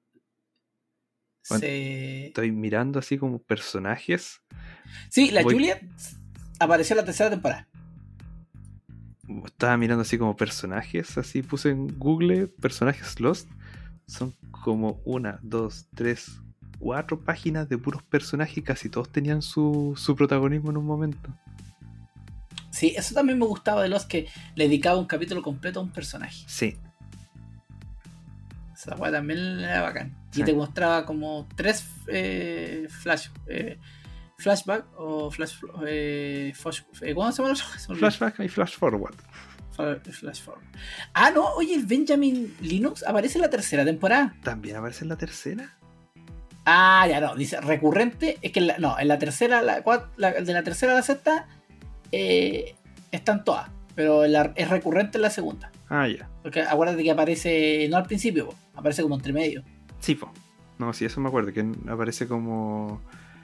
[SPEAKER 4] estoy mirando así como personajes.
[SPEAKER 3] Sí, la Julia apareció en la tercera temporada.
[SPEAKER 4] Estaba mirando así como personajes, así puse en Google personajes Lost. Son como 1, 2, 3, 4 páginas de puros personajes y casi todos tenían su protagonismo en un momento.
[SPEAKER 3] Sí, eso también me gustaba de Lost, que le dedicaba un capítulo completo a un personaje.
[SPEAKER 4] Sí.
[SPEAKER 3] Esa weá también era bacán.
[SPEAKER 4] Sí.
[SPEAKER 3] Y te mostraba como 3 flashback o ¿cómo se llama?
[SPEAKER 4] Flashback y flash forward.
[SPEAKER 3] Flash forward. Ah, no, oye, el Benjamin Linux aparece en la tercera temporada.
[SPEAKER 4] ¿También aparece en la tercera?
[SPEAKER 3] Ah, ya no, dice recurrente. Es que en la tercera, de la tercera a la sexta están todas, pero es recurrente en la segunda.
[SPEAKER 4] Ah, ya.
[SPEAKER 3] Porque acuérdate que aparece, no al principio, aparece como entre medio.
[SPEAKER 4] Sí, po. No, sí, eso me acuerdo, que aparece como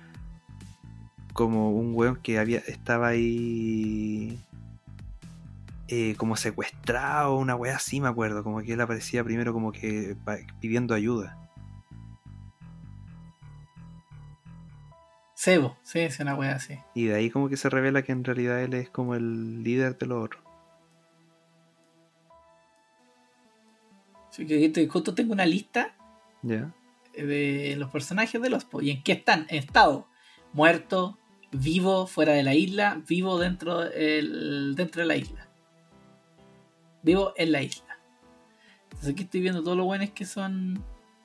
[SPEAKER 4] un weón que estaba ahí como secuestrado, una weá así, me acuerdo, como que él aparecía primero como que pidiendo ayuda.
[SPEAKER 3] Sebo, sí, es una wea así.
[SPEAKER 4] Y de ahí como que se revela que en realidad él es como el líder de los otros.
[SPEAKER 3] Sí, que justo tengo una lista
[SPEAKER 4] ¿Ya?
[SPEAKER 3] de los personajes de los y en qué están, en estado muerto, vivo fuera de la isla, vivo dentro de la isla, vivo en la isla. Entonces aquí estoy viendo todos los buenos que son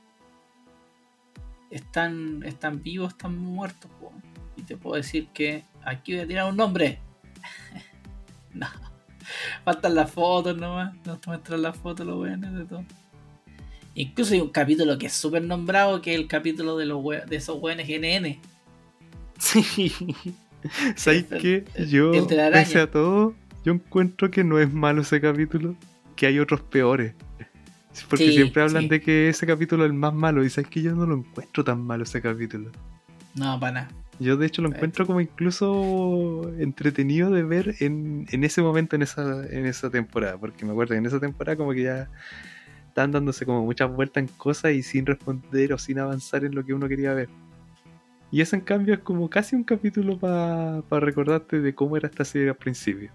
[SPEAKER 3] están vivos, están muertos, po. Y te puedo decir que aquí voy a tirar un nombre. No, faltan las fotos nomás, no te muestran las fotos los buenos de todo. Incluso hay un capítulo que es súper nombrado, que es el capítulo de esos buenos NN.
[SPEAKER 4] Sí. ¿Sabes qué? Yo,
[SPEAKER 3] el de la araña.
[SPEAKER 4] pese a todo, yo encuentro que no es malo ese capítulo, que hay otros peores. Porque
[SPEAKER 3] Sí,
[SPEAKER 4] siempre hablan
[SPEAKER 3] sí.
[SPEAKER 4] de que ese capítulo es el más malo, y sabes que yo no lo encuentro tan malo ese capítulo.
[SPEAKER 3] No, para nada.
[SPEAKER 4] Yo de hecho lo encuentro como incluso entretenido de ver en ese momento, en esa temporada, porque me acuerdo que en esa temporada como que ya estaban dándose como muchas vueltas en cosas y sin responder o sin avanzar en lo que uno quería ver. Y eso en cambio es como casi un capítulo para recordarte de cómo era esta serie al principio.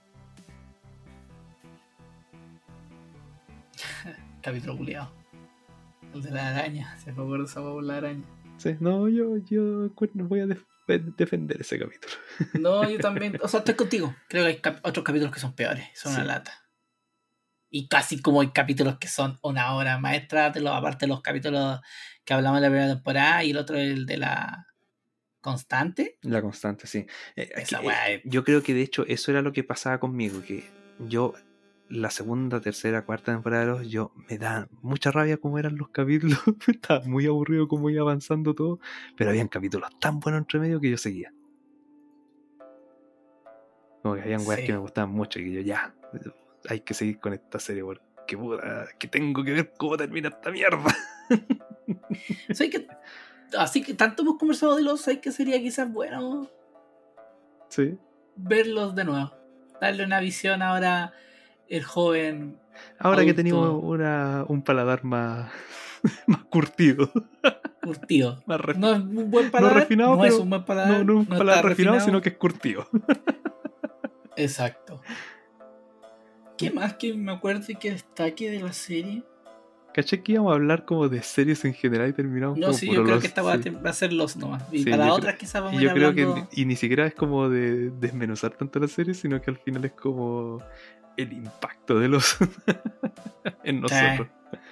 [SPEAKER 3] Capítulo culiado. El de la araña. Se me acuerdo esa por la araña.
[SPEAKER 4] Sí, no, yo voy a defender ese capítulo.
[SPEAKER 3] No, yo también. O sea, estoy contigo. Creo que hay otros capítulos que son peores. Son una
[SPEAKER 4] Sí.
[SPEAKER 3] lata. Y casi como hay capítulos que son una obra maestra, aparte de los capítulos que hablamos de la primera temporada y el otro el de la constante.
[SPEAKER 4] La constante, sí.
[SPEAKER 3] Esa weá.
[SPEAKER 4] Yo creo que de hecho eso era lo que pasaba conmigo, que yo la segunda, tercera, cuarta temporada de yo me da mucha rabia cómo eran los capítulos. Estaba muy aburrido cómo iba avanzando todo, pero habían capítulos tan buenos entre medio que yo seguía. Como que habían weas
[SPEAKER 3] Sí.
[SPEAKER 4] que me gustaban mucho y que yo ya, hay que seguir con esta serie porque puta, que tengo que ver cómo termina esta mierda.
[SPEAKER 3] Así que tanto hemos conversado de los, hay que sería quizás bueno
[SPEAKER 4] Sí.
[SPEAKER 3] verlos de nuevo. Darle una visión ahora el joven.
[SPEAKER 4] Ahora que
[SPEAKER 3] adulto
[SPEAKER 4] tenemos un paladar más, más curtido.
[SPEAKER 3] curtido.
[SPEAKER 4] Más
[SPEAKER 3] No es un buen paladar.
[SPEAKER 4] refinado,
[SPEAKER 3] no es
[SPEAKER 4] pero
[SPEAKER 3] un buen paladar.
[SPEAKER 4] No es un paladar
[SPEAKER 3] está
[SPEAKER 4] refinado, sino que es curtido.
[SPEAKER 3] Exacto. ¿Qué más que me acuerdo y que destaque de la serie?
[SPEAKER 4] Caché que íbamos a hablar como de series en general y terminamos
[SPEAKER 3] No,
[SPEAKER 4] como
[SPEAKER 3] sí,
[SPEAKER 4] por
[SPEAKER 3] yo creo
[SPEAKER 4] los...
[SPEAKER 3] que esta va a ser los nomás. Y
[SPEAKER 4] Sí,
[SPEAKER 3] para
[SPEAKER 4] yo
[SPEAKER 3] otras quizás vamos
[SPEAKER 4] Y
[SPEAKER 3] a ir
[SPEAKER 4] yo creo
[SPEAKER 3] hablando.
[SPEAKER 4] que ni siquiera es como de desmenuzar tanto la serie, sino que al final es como el impacto de los en nosotros.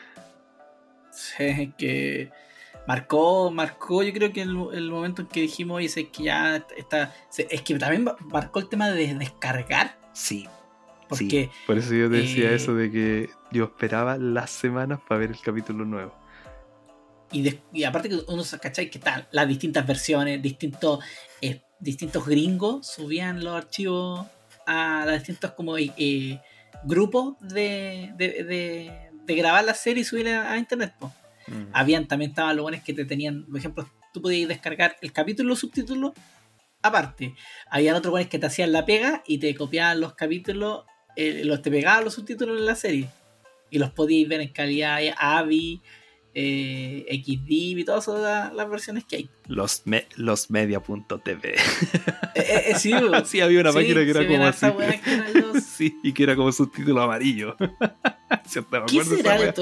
[SPEAKER 3] Sí, que marcó, yo creo que el momento en que dijimos, oye, es que ya está. Es que también marcó el tema de descargar.
[SPEAKER 4] Sí.
[SPEAKER 3] Porque
[SPEAKER 4] Sí, por eso yo te decía eso de que yo esperaba las semanas para ver el capítulo nuevo.
[SPEAKER 3] y aparte que uno se cachai que están las distintas versiones, distintos gringos subían los archivos a los distintos como grupos de grabar la serie y subirla a internet, po. También estaban los buenos que te tenían, por ejemplo, tú podías descargar el capítulo y los subtítulos aparte. Había otros buenos que te hacían la pega y te copiaban los capítulos, te pegaban los subtítulos en la serie y los podías ver en calidad AVI, XDiv y todas las versiones que hay.
[SPEAKER 4] Losmedia.tv.
[SPEAKER 3] Sí,
[SPEAKER 4] Sí, había una página que era como así.
[SPEAKER 3] Que eran los...
[SPEAKER 4] Sí, y que era como subtítulo amarillo. ¿Cierto? Me
[SPEAKER 3] ¿Qué
[SPEAKER 4] acuerdo
[SPEAKER 3] será
[SPEAKER 4] esa
[SPEAKER 3] de
[SPEAKER 4] wea.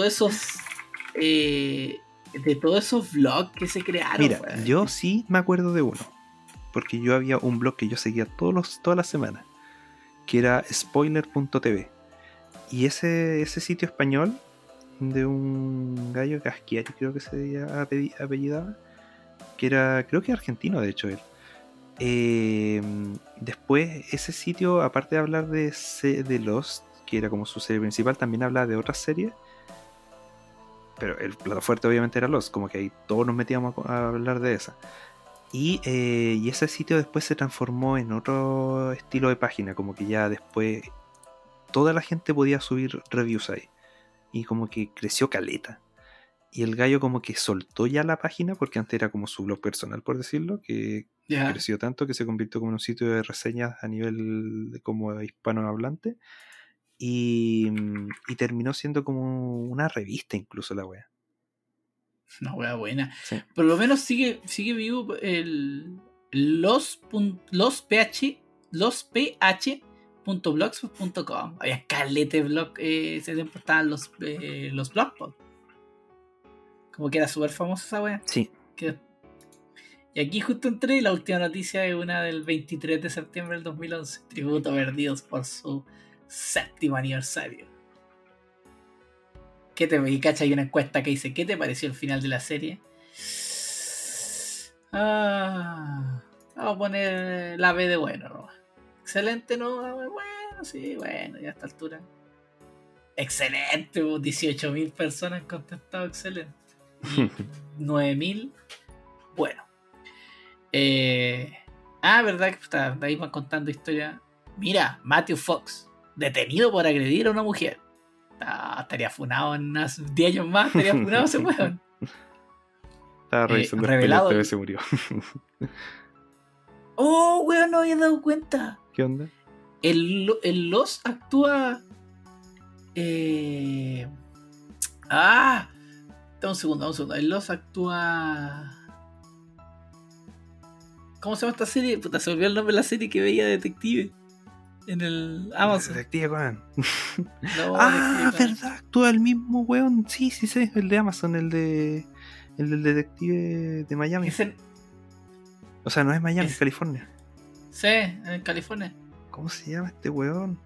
[SPEAKER 3] todos esos vlogs que se crearon?
[SPEAKER 4] Mira,
[SPEAKER 3] weón?
[SPEAKER 4] yo sí me acuerdo de uno. Porque yo había un blog que yo seguía todas las semanas, que era spoiler.tv. Y ese sitio español de un gallo Caschiari, creo que se apellidaba, que era, creo que argentino de hecho él. Después ese sitio, aparte de hablar de Lost, que era como su serie principal, también habla de otras series, pero el plato fuerte obviamente era Lost, como que ahí todos nos metíamos a hablar de esa. Y ese sitio después se transformó en otro estilo de página, como que ya después toda la gente podía subir reviews ahí, y como que creció caleta. Y el gallo como que soltó ya la página, porque antes era como su blog personal, por decirlo, que creció tanto que se convirtió como en un sitio de reseñas a nivel de como hispanohablante. Y terminó siendo como una revista incluso la wea.
[SPEAKER 3] Una wea buena.
[SPEAKER 4] Sí.
[SPEAKER 3] Por lo menos sigue vivo el losph.blogspot.com. Había calete blog, ese tiempo estaban los blogspot. Como que era súper famosa esa wea.
[SPEAKER 4] Sí.
[SPEAKER 3] Y aquí justo entré y la última noticia es una del 23 de septiembre del 2011. Tributo a Perdidos por su 7º aniversario. Y cacha, hay una encuesta que dice: ¿qué te pareció el final de la serie? Vamos a poner la B de bueno, ¿no? Excelente, ¿no? Bueno, sí, bueno, ya a esta altura. Excelente, 18.000 personas han contestado excelente. Y 9.000, bueno. Verdad que de ahí van contando historia. Mira, Matthew Fox, detenido por agredir a una mujer. Estaría funado en unos 10 años más. Estaría funado ese weón.
[SPEAKER 4] Estaba revisando
[SPEAKER 3] revelado.
[SPEAKER 4] el se murió.
[SPEAKER 3] Oh, weón, no había dado cuenta.
[SPEAKER 4] ¿Qué onda?
[SPEAKER 3] El Lost actúa. Un segundo. El Lost actúa. ¿Cómo se llama esta serie? Puta, se me olvidó el nombre de la serie que veía Detective en el Amazon.
[SPEAKER 4] Detective Conan.
[SPEAKER 3] No,
[SPEAKER 4] verdad, actúa el mismo weón. Sí, el de Amazon, el del detective de Miami. O sea, no es Miami, es California.
[SPEAKER 3] Sí, en California.
[SPEAKER 4] ¿Cómo se llama este weón?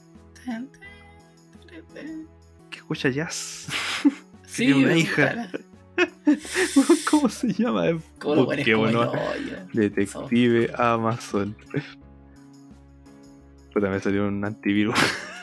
[SPEAKER 4] Que escucha jazz.
[SPEAKER 3] Sí,
[SPEAKER 4] tiene una hija. ¿Cómo se llama?
[SPEAKER 3] Qué bueno.
[SPEAKER 4] Detective Amazon. Puta, me salió un antivirus.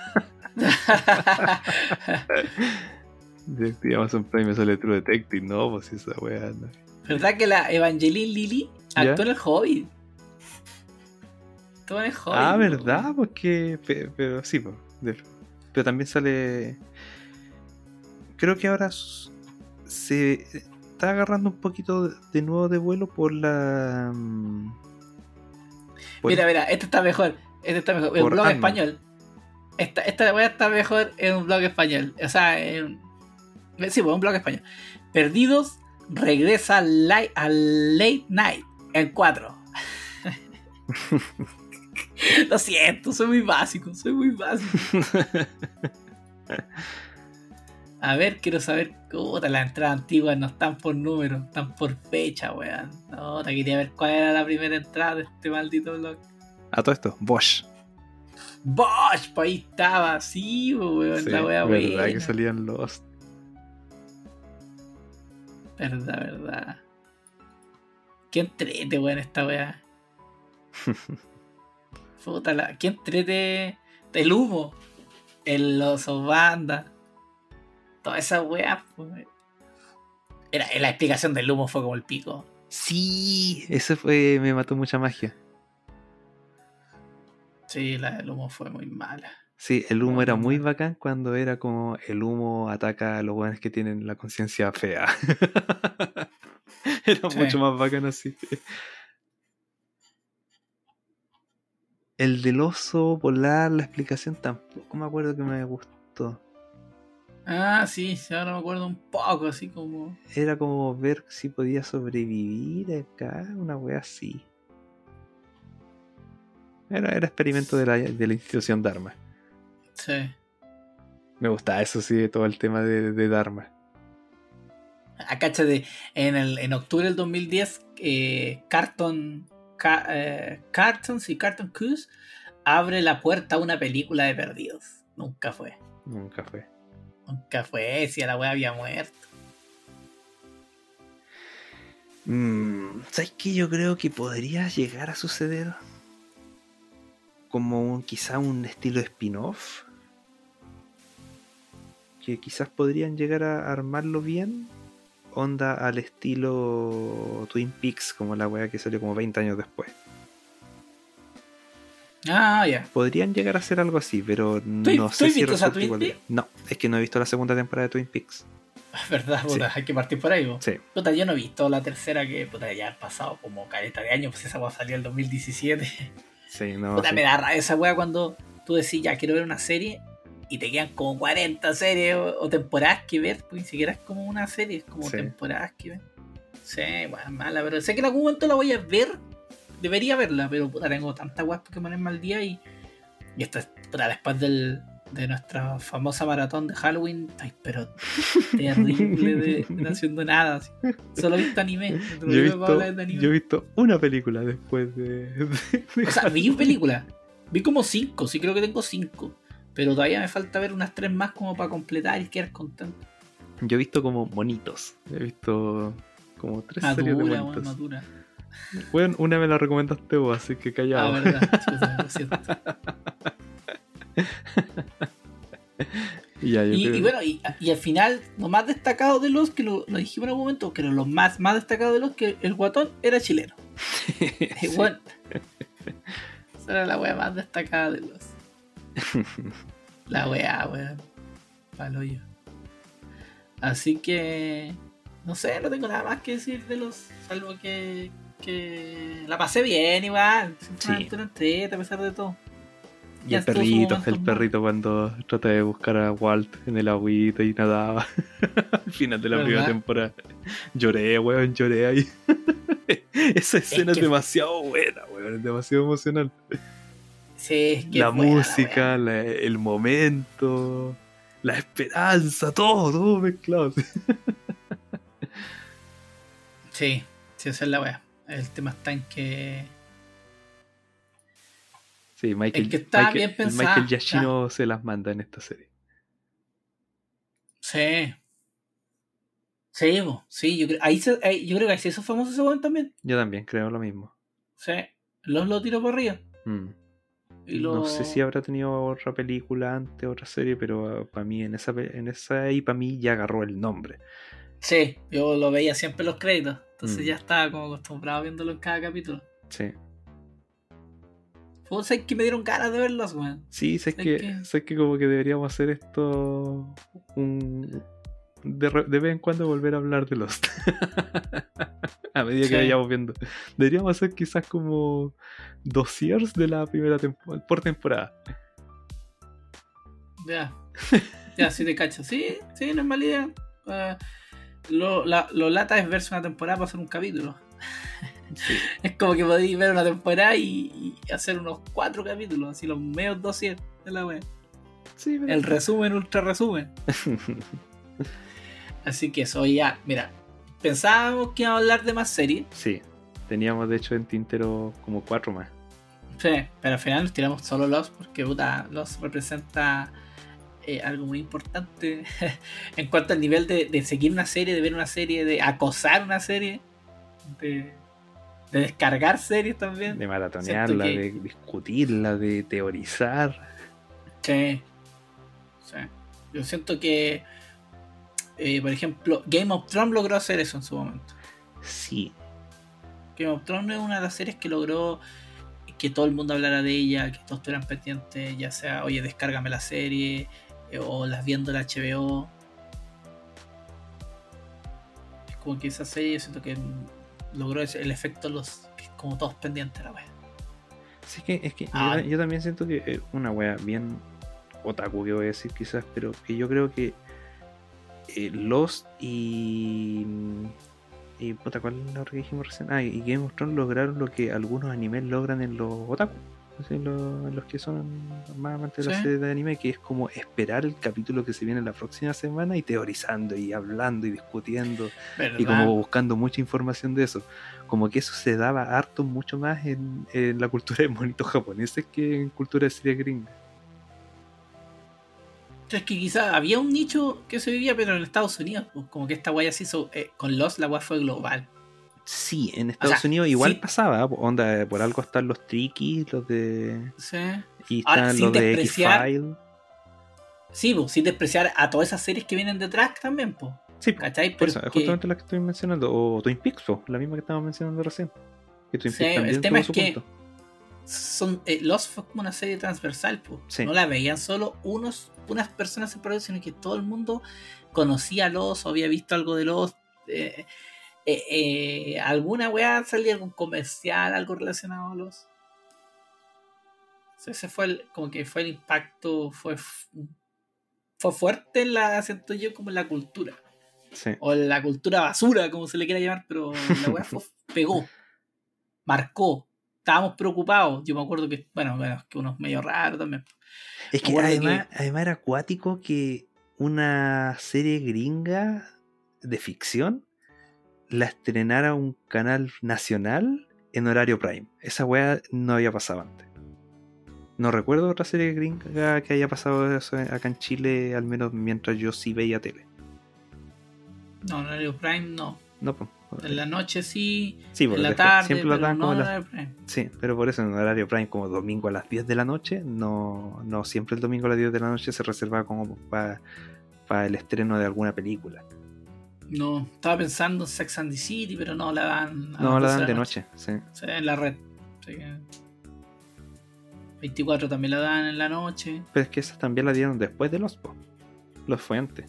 [SPEAKER 4] Detective Amazon Prime me sale True Detective. No, pues esa weá no.
[SPEAKER 3] ¿Verdad que la Evangeline Lilly actuó en el Hobbit? Actuó en el Hobbit.
[SPEAKER 4] ¿Verdad? Porque. Pero sí, pues. Pero también sale. Creo que ahora se está agarrando un poquito de nuevo de vuelo por la.
[SPEAKER 3] Mira, este está mejor. En un blog español. Esta weá está mejor en un blog español. O sea, sí, pues un blog español. Perdidos regresa al Late Night en 4. Lo siento, soy muy básico. A ver, quiero saber cómo las entradas antiguas no están por número, están por fecha, weón. No, te quería ver cuál era la primera entrada de este maldito blog.
[SPEAKER 4] A todo esto, Bosch,
[SPEAKER 3] pues ahí estaba, sí, weón,
[SPEAKER 4] sí,
[SPEAKER 3] la weá
[SPEAKER 4] buena. Verdad
[SPEAKER 3] buena.
[SPEAKER 4] que salían los.
[SPEAKER 3] Verdad. Qué entrete, weón, esta weá. Puta, qué entrete. El humo. El oso banda. Toda esa weá. La explicación del humo fue como el pico.
[SPEAKER 4] Sí, me mató mucha magia.
[SPEAKER 3] Sí, la del humo fue muy mala.
[SPEAKER 4] Sí, el humo era muy bacán cuando era como el humo ataca a los buenos que tienen la conciencia fea. Era mucho más bacán así. El del oso polar, la explicación tampoco me acuerdo que me gustó.
[SPEAKER 3] Sí, ahora me acuerdo un poco, así como.
[SPEAKER 4] Era como ver si podía sobrevivir acá, una wea así. Era experimento de la institución Dharma.
[SPEAKER 3] Sí.
[SPEAKER 4] Me gustaba eso sí, de todo el tema de Dharma.
[SPEAKER 3] Cáchate, en octubre del 2010, Cartoon Cruise abre la puerta a una película de Perdidos. Nunca fue. Nunca fue, si a la wea había muerto.
[SPEAKER 4] ¿Sabes qué? Yo creo que podría llegar a suceder como quizá un estilo spin-off. Que quizás podrían llegar a armarlo bien. Onda al estilo Twin Peaks, como la wea que salió como 20 años después.
[SPEAKER 3] Ah, ya.
[SPEAKER 4] Podrían llegar a ser algo así, pero
[SPEAKER 3] ¿Tú
[SPEAKER 4] no sé
[SPEAKER 3] has
[SPEAKER 4] si
[SPEAKER 3] visto esa
[SPEAKER 4] resulta
[SPEAKER 3] Twin
[SPEAKER 4] igual.
[SPEAKER 3] Peaks?
[SPEAKER 4] No, es que no he visto la segunda temporada de Twin Peaks.
[SPEAKER 3] ¿Verdad, puta?
[SPEAKER 4] Sí.
[SPEAKER 3] Hay que partir por ahí, po.
[SPEAKER 4] Sí,
[SPEAKER 3] Puta, yo no he visto la tercera que, puta, ya han pasado como caleta de años, pues esa wea salió en el 2017.
[SPEAKER 4] sí, no.
[SPEAKER 3] Puta,
[SPEAKER 4] Sí.
[SPEAKER 3] me da rabia esa wea cuando tú decís, ya quiero ver una serie y te quedan como 40 series o temporadas que ver, pues ni siquiera es como una serie, es como
[SPEAKER 4] Sí.
[SPEAKER 3] temporadas que ver. Sí, wea, mala, pero sé que en algún momento la voy a ver, debería verla, pero puta, tengo tantas weas que ponerme al día y esto es, puta, después de nuestra famosa maratón de Halloween, ay, pero terrible de haciendo nada, así. Solo he visto anime.
[SPEAKER 4] Yo he visto una película después de
[SPEAKER 3] O sea, vi películas. Vi como 5, sí creo que tengo 5. Pero todavía me falta ver unas 3 más como para completar y quedar contento.
[SPEAKER 4] Yo he visto como monitos. He visto como 3 series de
[SPEAKER 3] Madura,
[SPEAKER 4] monitos.
[SPEAKER 3] madura.
[SPEAKER 4] Bueno, una me la recomendaste vos, así que
[SPEAKER 3] Ah,
[SPEAKER 4] callado.
[SPEAKER 3] verdad, chuta, lo siento.
[SPEAKER 4] Y ya, yo creo.
[SPEAKER 3] Y bueno, y al final, lo más destacado de los, que lo dijimos en algún momento, que lo más destacado de los, que el guatón era chileno.
[SPEAKER 4] Sí.
[SPEAKER 3] Bueno, esa era la wea más destacada de los. La wea, weón. Palo yo. Así que. No sé, no tengo nada más que decir de los. Salvo que la pasé bien igual.
[SPEAKER 4] Sí.
[SPEAKER 3] Una aventura entrete a pesar de todo.
[SPEAKER 4] Y
[SPEAKER 3] Ya
[SPEAKER 4] el
[SPEAKER 3] estuvo su
[SPEAKER 4] perrito,
[SPEAKER 3] momento
[SPEAKER 4] el perrito cuando trata de buscar a Walt en el agüita y nadaba. Al final de la
[SPEAKER 3] ¿Verdad?
[SPEAKER 4] primera temporada. Lloré, weón, lloré ahí. Esa escena es
[SPEAKER 3] que-
[SPEAKER 4] demasiado buena, weón, es demasiado emocionante.
[SPEAKER 3] Sí, es que
[SPEAKER 4] La
[SPEAKER 3] es buena
[SPEAKER 4] música,
[SPEAKER 3] wea.
[SPEAKER 4] el momento, la esperanza, todo mezclado.
[SPEAKER 3] Sí, esa es la wea. El tema está en que.
[SPEAKER 4] Sí,
[SPEAKER 3] Es que está bien pensada,
[SPEAKER 4] Michael Giacchino se las manda en esta serie.
[SPEAKER 3] Sí. Sí, sí, yo creo, yo creo que ahí se hizo famoso ese weón también.
[SPEAKER 4] Yo también creo lo mismo.
[SPEAKER 3] Sí. Lo tiró por arriba.
[SPEAKER 4] Mm.
[SPEAKER 3] Y
[SPEAKER 4] No sé si habrá tenido otra película antes, otra serie, pero para mí en esa ahí para mí ya agarró el nombre.
[SPEAKER 3] Sí, yo lo veía siempre en los créditos. Entonces
[SPEAKER 4] Mm.
[SPEAKER 3] ya estaba como acostumbrado viéndolo en cada capítulo.
[SPEAKER 4] Sí.
[SPEAKER 3] Fue que me dieron ganas de verlos, weón.
[SPEAKER 4] Sí, sé que como que deberíamos hacer esto de vez en cuando volver a hablar de Lost. A medida que
[SPEAKER 3] Sí.
[SPEAKER 4] vayamos viendo. Deberíamos hacer quizás como dossiers de la primera temporada por temporada.
[SPEAKER 3] Ya. Ya, sí te cacho. Sí, no es mala idea. Lo lata es verse una temporada para hacer un capítulo.
[SPEAKER 4] Sí.
[SPEAKER 3] Es como que podéis ver una temporada y hacer unos 4 capítulos, así los medios dossiers de la web.
[SPEAKER 4] Sí, pero...
[SPEAKER 3] El resumen, ultra resumen. Así que eso ya, mira, pensábamos que íbamos a hablar de más series.
[SPEAKER 4] Sí, teníamos de hecho en tintero como 4 más.
[SPEAKER 3] Sí, pero al final nos tiramos solo Lost porque puta, Lost representa algo muy importante en cuanto al nivel de seguir una serie, de ver una serie, de acosar una serie, de descargar series también.
[SPEAKER 4] De maratonearla,
[SPEAKER 3] Siento que-
[SPEAKER 4] de discutirla, de teorizar.
[SPEAKER 3] Sí. Yo siento que, por ejemplo, Game of Thrones logró hacer eso en su momento.
[SPEAKER 4] Sí,
[SPEAKER 3] Game of Thrones es una de las series que logró que todo el mundo hablara de ella, que todos estuvieran pendientes, ya sea, oye, descárgame la serie, o las viendo la HBO. Es como que esa serie yo siento que logró el efecto que como todos pendientes la wea.
[SPEAKER 4] sí que es que
[SPEAKER 3] Ah.
[SPEAKER 4] yo también siento que una wea bien otaku que voy a decir quizás, pero que yo creo que Lost y puta, ¿cuál es la otra que dijimos recién? Ah, y Game of Thrones lograron lo que algunos animes logran en los otaku, así, en los que son más amantes de la
[SPEAKER 3] Sí.
[SPEAKER 4] serie de anime, que es como esperar el capítulo que se viene la próxima semana y teorizando y hablando y discutiendo
[SPEAKER 3] ¿Verdad?
[SPEAKER 4] y como buscando mucha información de eso. Como que eso se daba harto mucho más en la cultura de monitos japoneses que en cultura de serie gringa.
[SPEAKER 3] Es que quizás había un nicho que se vivía, pero en Estados Unidos, pues, como que esta weá se hizo, con Lost la weá fue global.
[SPEAKER 4] Sí, en Estados
[SPEAKER 3] sea,
[SPEAKER 4] Unidos igual
[SPEAKER 3] sí.
[SPEAKER 4] pasaba, onda, por algo están los Tricky, los de...
[SPEAKER 3] Sí.
[SPEAKER 4] Y
[SPEAKER 3] Ahora,
[SPEAKER 4] están
[SPEAKER 3] sin
[SPEAKER 4] los de
[SPEAKER 3] despreciar,
[SPEAKER 4] X-File.
[SPEAKER 3] sí, pues, sin despreciar a todas esas series que vienen detrás también, pues.
[SPEAKER 4] Sí,
[SPEAKER 3] ¿Cachai?
[SPEAKER 4] por
[SPEAKER 3] Pero
[SPEAKER 4] eso, es
[SPEAKER 3] que,
[SPEAKER 4] justamente la que estoy mencionando. O Twin Peaks, la misma que estábamos mencionando recién. Que Twin
[SPEAKER 3] sí,
[SPEAKER 4] Peaks
[SPEAKER 3] el
[SPEAKER 4] también
[SPEAKER 3] tema
[SPEAKER 4] tuvo
[SPEAKER 3] es
[SPEAKER 4] su
[SPEAKER 3] que
[SPEAKER 4] punto.
[SPEAKER 3] Lost fue como una serie transversal, pues.
[SPEAKER 4] Sí.
[SPEAKER 3] No la veían solo unas personas separadas, sino que todo el mundo conocía a Lost o había visto algo de Lost. Alguna weá salía, algún comercial, algo relacionado a Lost. Ese fue como que fue el impacto, fue fuerte siento yo, como en la cultura.
[SPEAKER 4] Sí.
[SPEAKER 3] O en la cultura basura, como se le quiera llamar, pero la weá pegó, marcó. Estábamos preocupados. Yo me acuerdo que, bueno, que uno es medio raro también.
[SPEAKER 4] Es que además era acuático que una serie gringa de ficción la estrenara un canal nacional en horario prime. Esa weá no había pasado antes. No recuerdo otra serie gringa que haya pasado eso acá en Chile, al menos mientras yo sí veía tele.
[SPEAKER 3] No, en horario prime no.
[SPEAKER 4] No, pues.
[SPEAKER 3] En la noche sí,
[SPEAKER 4] Sí,
[SPEAKER 3] en la
[SPEAKER 4] después,
[SPEAKER 3] tarde,
[SPEAKER 4] siempre lo
[SPEAKER 3] pero
[SPEAKER 4] dan
[SPEAKER 3] no
[SPEAKER 4] como
[SPEAKER 3] en
[SPEAKER 4] las...
[SPEAKER 3] horario prime.
[SPEAKER 4] Sí, pero por eso en horario prime como domingo a las 10 de la noche, no siempre el domingo a las 10 de la noche se reserva como para el estreno de alguna película.
[SPEAKER 3] No, estaba pensando en Sex and the City, pero no la dan.
[SPEAKER 4] No, la dan de noche, sí.
[SPEAKER 3] Sí, en la red. Así que 24 también la dan en la noche.
[SPEAKER 4] Pero es que esas también la dieron después de Los fue antes.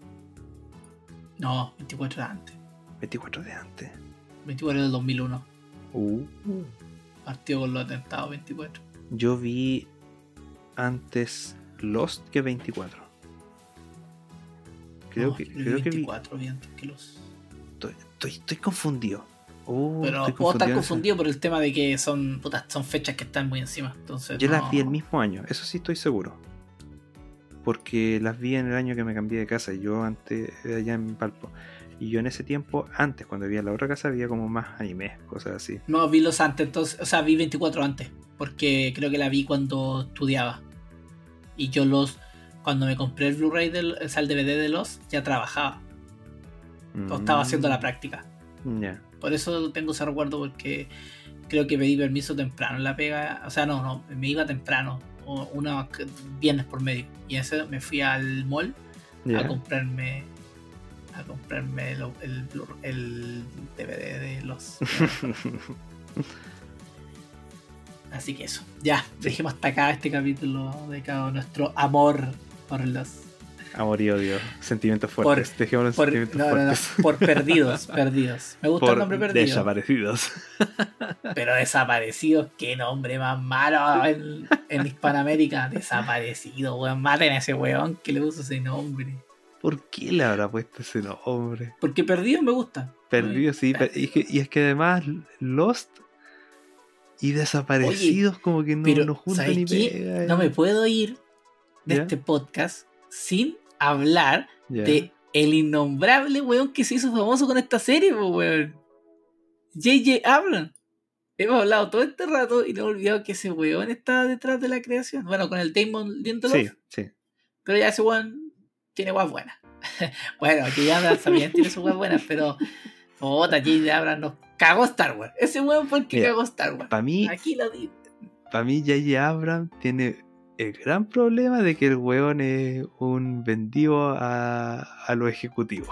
[SPEAKER 3] No, 24 de antes.
[SPEAKER 4] 24 de antes.
[SPEAKER 3] 24 del 2001. Partió con los atentados 24.
[SPEAKER 4] Yo vi antes Lost que 24. Creo que
[SPEAKER 3] 24 vi antes que los.
[SPEAKER 4] Estoy confundido.
[SPEAKER 3] Pero puedo estar confundido por el tema de que son fechas que están muy encima. Entonces
[SPEAKER 4] yo las vi el mismo año, eso sí estoy seguro. Porque las vi en el año que me cambié de casa. Yo antes, allá en Valpo. Y yo en ese tiempo, antes, cuando vivía en la otra casa, había como más anime, cosas así.
[SPEAKER 3] No, vi los antes, entonces, o sea, vi 24 antes. Porque creo que la vi cuando estudiaba. Y yo cuando me compré el Blu-ray, el DVD de los, ya trabajaba. O estaba haciendo la práctica.
[SPEAKER 4] Yeah.
[SPEAKER 3] Por eso tengo ese recuerdo, porque creo que pedí permiso temprano en la pega. O sea, no, me iba temprano. Unos viernes por medio. Y ese me fui al mall a comprarme el DVD de los. Así que eso. Ya, dejemos hasta acá este capítulo dedicado a nuestro amor por los.
[SPEAKER 4] Amor y odio, sentimientos fuertes. Dejémoslo en sentimientos fuertes.
[SPEAKER 3] Por perdidos. Me gusta el nombre Perdidos.
[SPEAKER 4] Desaparecidos.
[SPEAKER 3] Pero desaparecidos, qué nombre más malo en Hispanoamérica. Desaparecido, weón. Maten a ese weón que le puso ese nombre.
[SPEAKER 4] ¿Por qué le habrá puesto ese nombre?
[SPEAKER 3] Porque Perdidos me gusta.
[SPEAKER 4] Perdido, sí. Y es que además Lost y Desaparecidos, oye, como que no juntan ni pegan.
[SPEAKER 3] No me puedo ir de este podcast sin hablar de el innombrable weón que se hizo famoso con esta serie, weón. J.J. Abrams. Hemos hablado todo este rato y no he olvidado que ese weón está detrás de la creación. Bueno, con el Damon Lindelof.
[SPEAKER 4] Sí.
[SPEAKER 3] Pero ya ese weón tiene weas buenas. Bueno, J.J. Abrams también tiene sus weas buenas, pero J.J. Abrams nos cagó Star Wars. Ese weón fue el que cagó Star Wars. Aquí lo digo.
[SPEAKER 4] Para mí J.J. Abrams tiene el gran problema de que el weón es un vendido a los ejecutivos.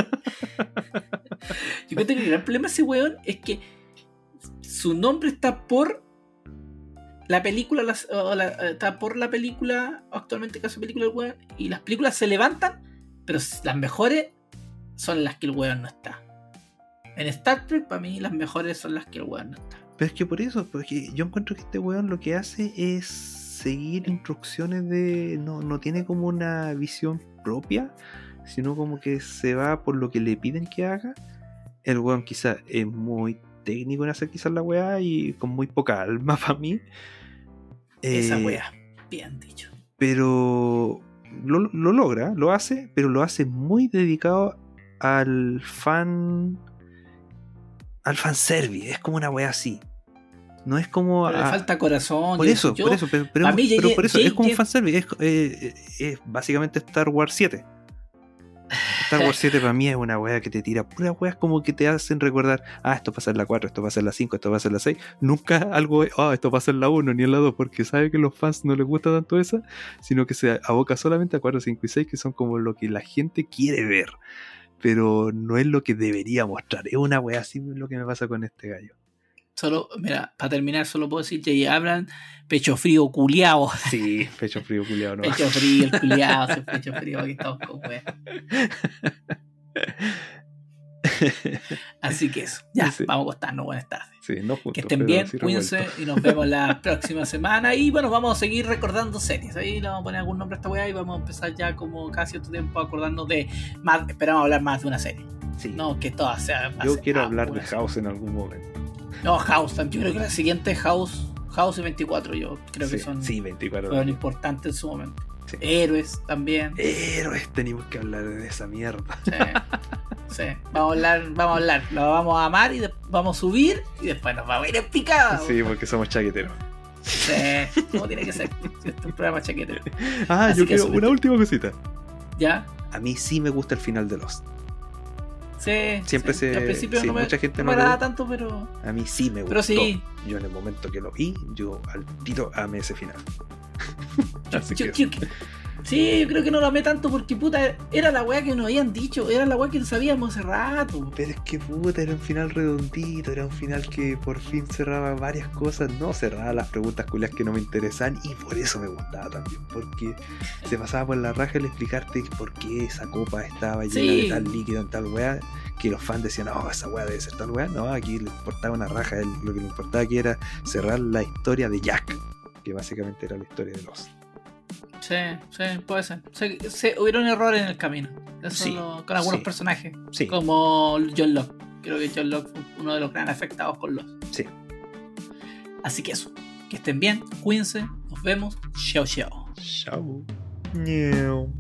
[SPEAKER 3] Yo creo que el gran problema de ese weón es que su nombre está por la película, está por la película, actualmente que hace película el weón, y las películas se levantan, pero las mejores son las que el weón no está. En Star Trek, para mí, las mejores son las que el weón no está.
[SPEAKER 4] Pero es que por eso, porque yo encuentro que este weón lo que hace es seguir instrucciones de... No tiene como una visión propia, sino como que se va por lo que le piden que haga. El weón quizás es muy técnico en hacer quizás la weá y con muy poca alma para mí.
[SPEAKER 3] Esa weá, bien dicho.
[SPEAKER 4] Pero lo logra, lo hace, pero lo hace muy dedicado al fanservice. Es como una weá así. No es como...
[SPEAKER 3] Pero le falta corazón.
[SPEAKER 4] Por eso, pero
[SPEAKER 3] a mí,
[SPEAKER 4] por eso es como un fanservice. Es básicamente Star Wars 7. Star Wars 7 para mí es una wea que te tira puras weas como que te hacen recordar, esto pasa en la 4, esto pasa en la 5, esto pasa en la 6. Nunca algo, esto pasa en la 1 ni en la 2, porque sabe que a los fans no les gusta tanto esa, sino que se aboca solamente a 4, 5 y 6, que son como lo que la gente quiere ver, pero no es lo que debería mostrar. Es una wea así lo que me pasa con este gallo.
[SPEAKER 3] Solo, mira, para terminar, solo puedo decir J.J. Abrams, pecho frío culiao.
[SPEAKER 4] Sí, pecho frío culiao, ¿no?
[SPEAKER 3] Pecho frío, el culiao, ese pecho frío, aquí estamos con wea. Así que eso, ya, sí. Vamos a acostarnos, buenas tardes.
[SPEAKER 4] Sí, no juntos,
[SPEAKER 3] que estén bien, cuídense y nos vemos la próxima semana. Y bueno, vamos a seguir recordando series. Ahí le vamos a poner algún nombre a esta weá y vamos a empezar ya como casi otro tiempo a acordarnos de más. Esperamos hablar más de una serie.
[SPEAKER 4] Sí.
[SPEAKER 3] No, que todas sean.
[SPEAKER 4] Yo quiero hablar de House en algún momento.
[SPEAKER 3] No, House, yo creo que la siguiente House y 24, yo creo que son
[SPEAKER 4] 24
[SPEAKER 3] fueron importantes en su momento.
[SPEAKER 4] Sí.
[SPEAKER 3] Héroes también.
[SPEAKER 4] Héroes, tenemos que hablar de esa mierda.
[SPEAKER 3] Sí. Vamos a hablar, lo vamos a amar y vamos a subir y después nos vamos a ir en picada.
[SPEAKER 4] Sí, porque somos chaqueteros.
[SPEAKER 3] Sí, como tiene que ser. Este es un programa chaquetero.
[SPEAKER 4] Yo quiero una última cosita.
[SPEAKER 3] ¿Ya?
[SPEAKER 4] A mí sí me gusta el final de Lost.
[SPEAKER 3] Sí,
[SPEAKER 4] siempre
[SPEAKER 3] sí. Al principio no
[SPEAKER 4] mucha gente
[SPEAKER 3] no me agrada tanto, pero
[SPEAKER 4] a mí sí me gustó.
[SPEAKER 3] Pero sí.
[SPEAKER 4] Yo en el momento que lo vi, yo al tiro amé ese final.
[SPEAKER 3] Sí, yo creo que no lo amé tanto porque puta, era la weá que nos habían dicho, era la weá que sabíamos hace rato.
[SPEAKER 4] Pero es que puta, era un final redondito, era un final que por fin cerraba varias cosas, no cerraba las preguntas culias que no me interesaban, y por eso me gustaba también, porque se pasaba por la raja el explicarte por qué esa copa estaba llena de tal líquido en tal weá, que los fans decían, esa weá debe ser tal weá. No, aquí le importaba una raja, lo que le importaba aquí era cerrar la historia de Jack, que básicamente era la historia de Lost.
[SPEAKER 3] Sí, puede ser. Hubieron errores en el camino. Eso
[SPEAKER 4] sí,
[SPEAKER 3] con algunos personajes.
[SPEAKER 4] Sí.
[SPEAKER 3] Como John Locke. Creo que John Locke fue uno de los grandes afectados con los.
[SPEAKER 4] Sí.
[SPEAKER 3] Así que eso. Que estén bien, cuídense. Nos vemos. Chao.
[SPEAKER 4] Chao. Ñeu.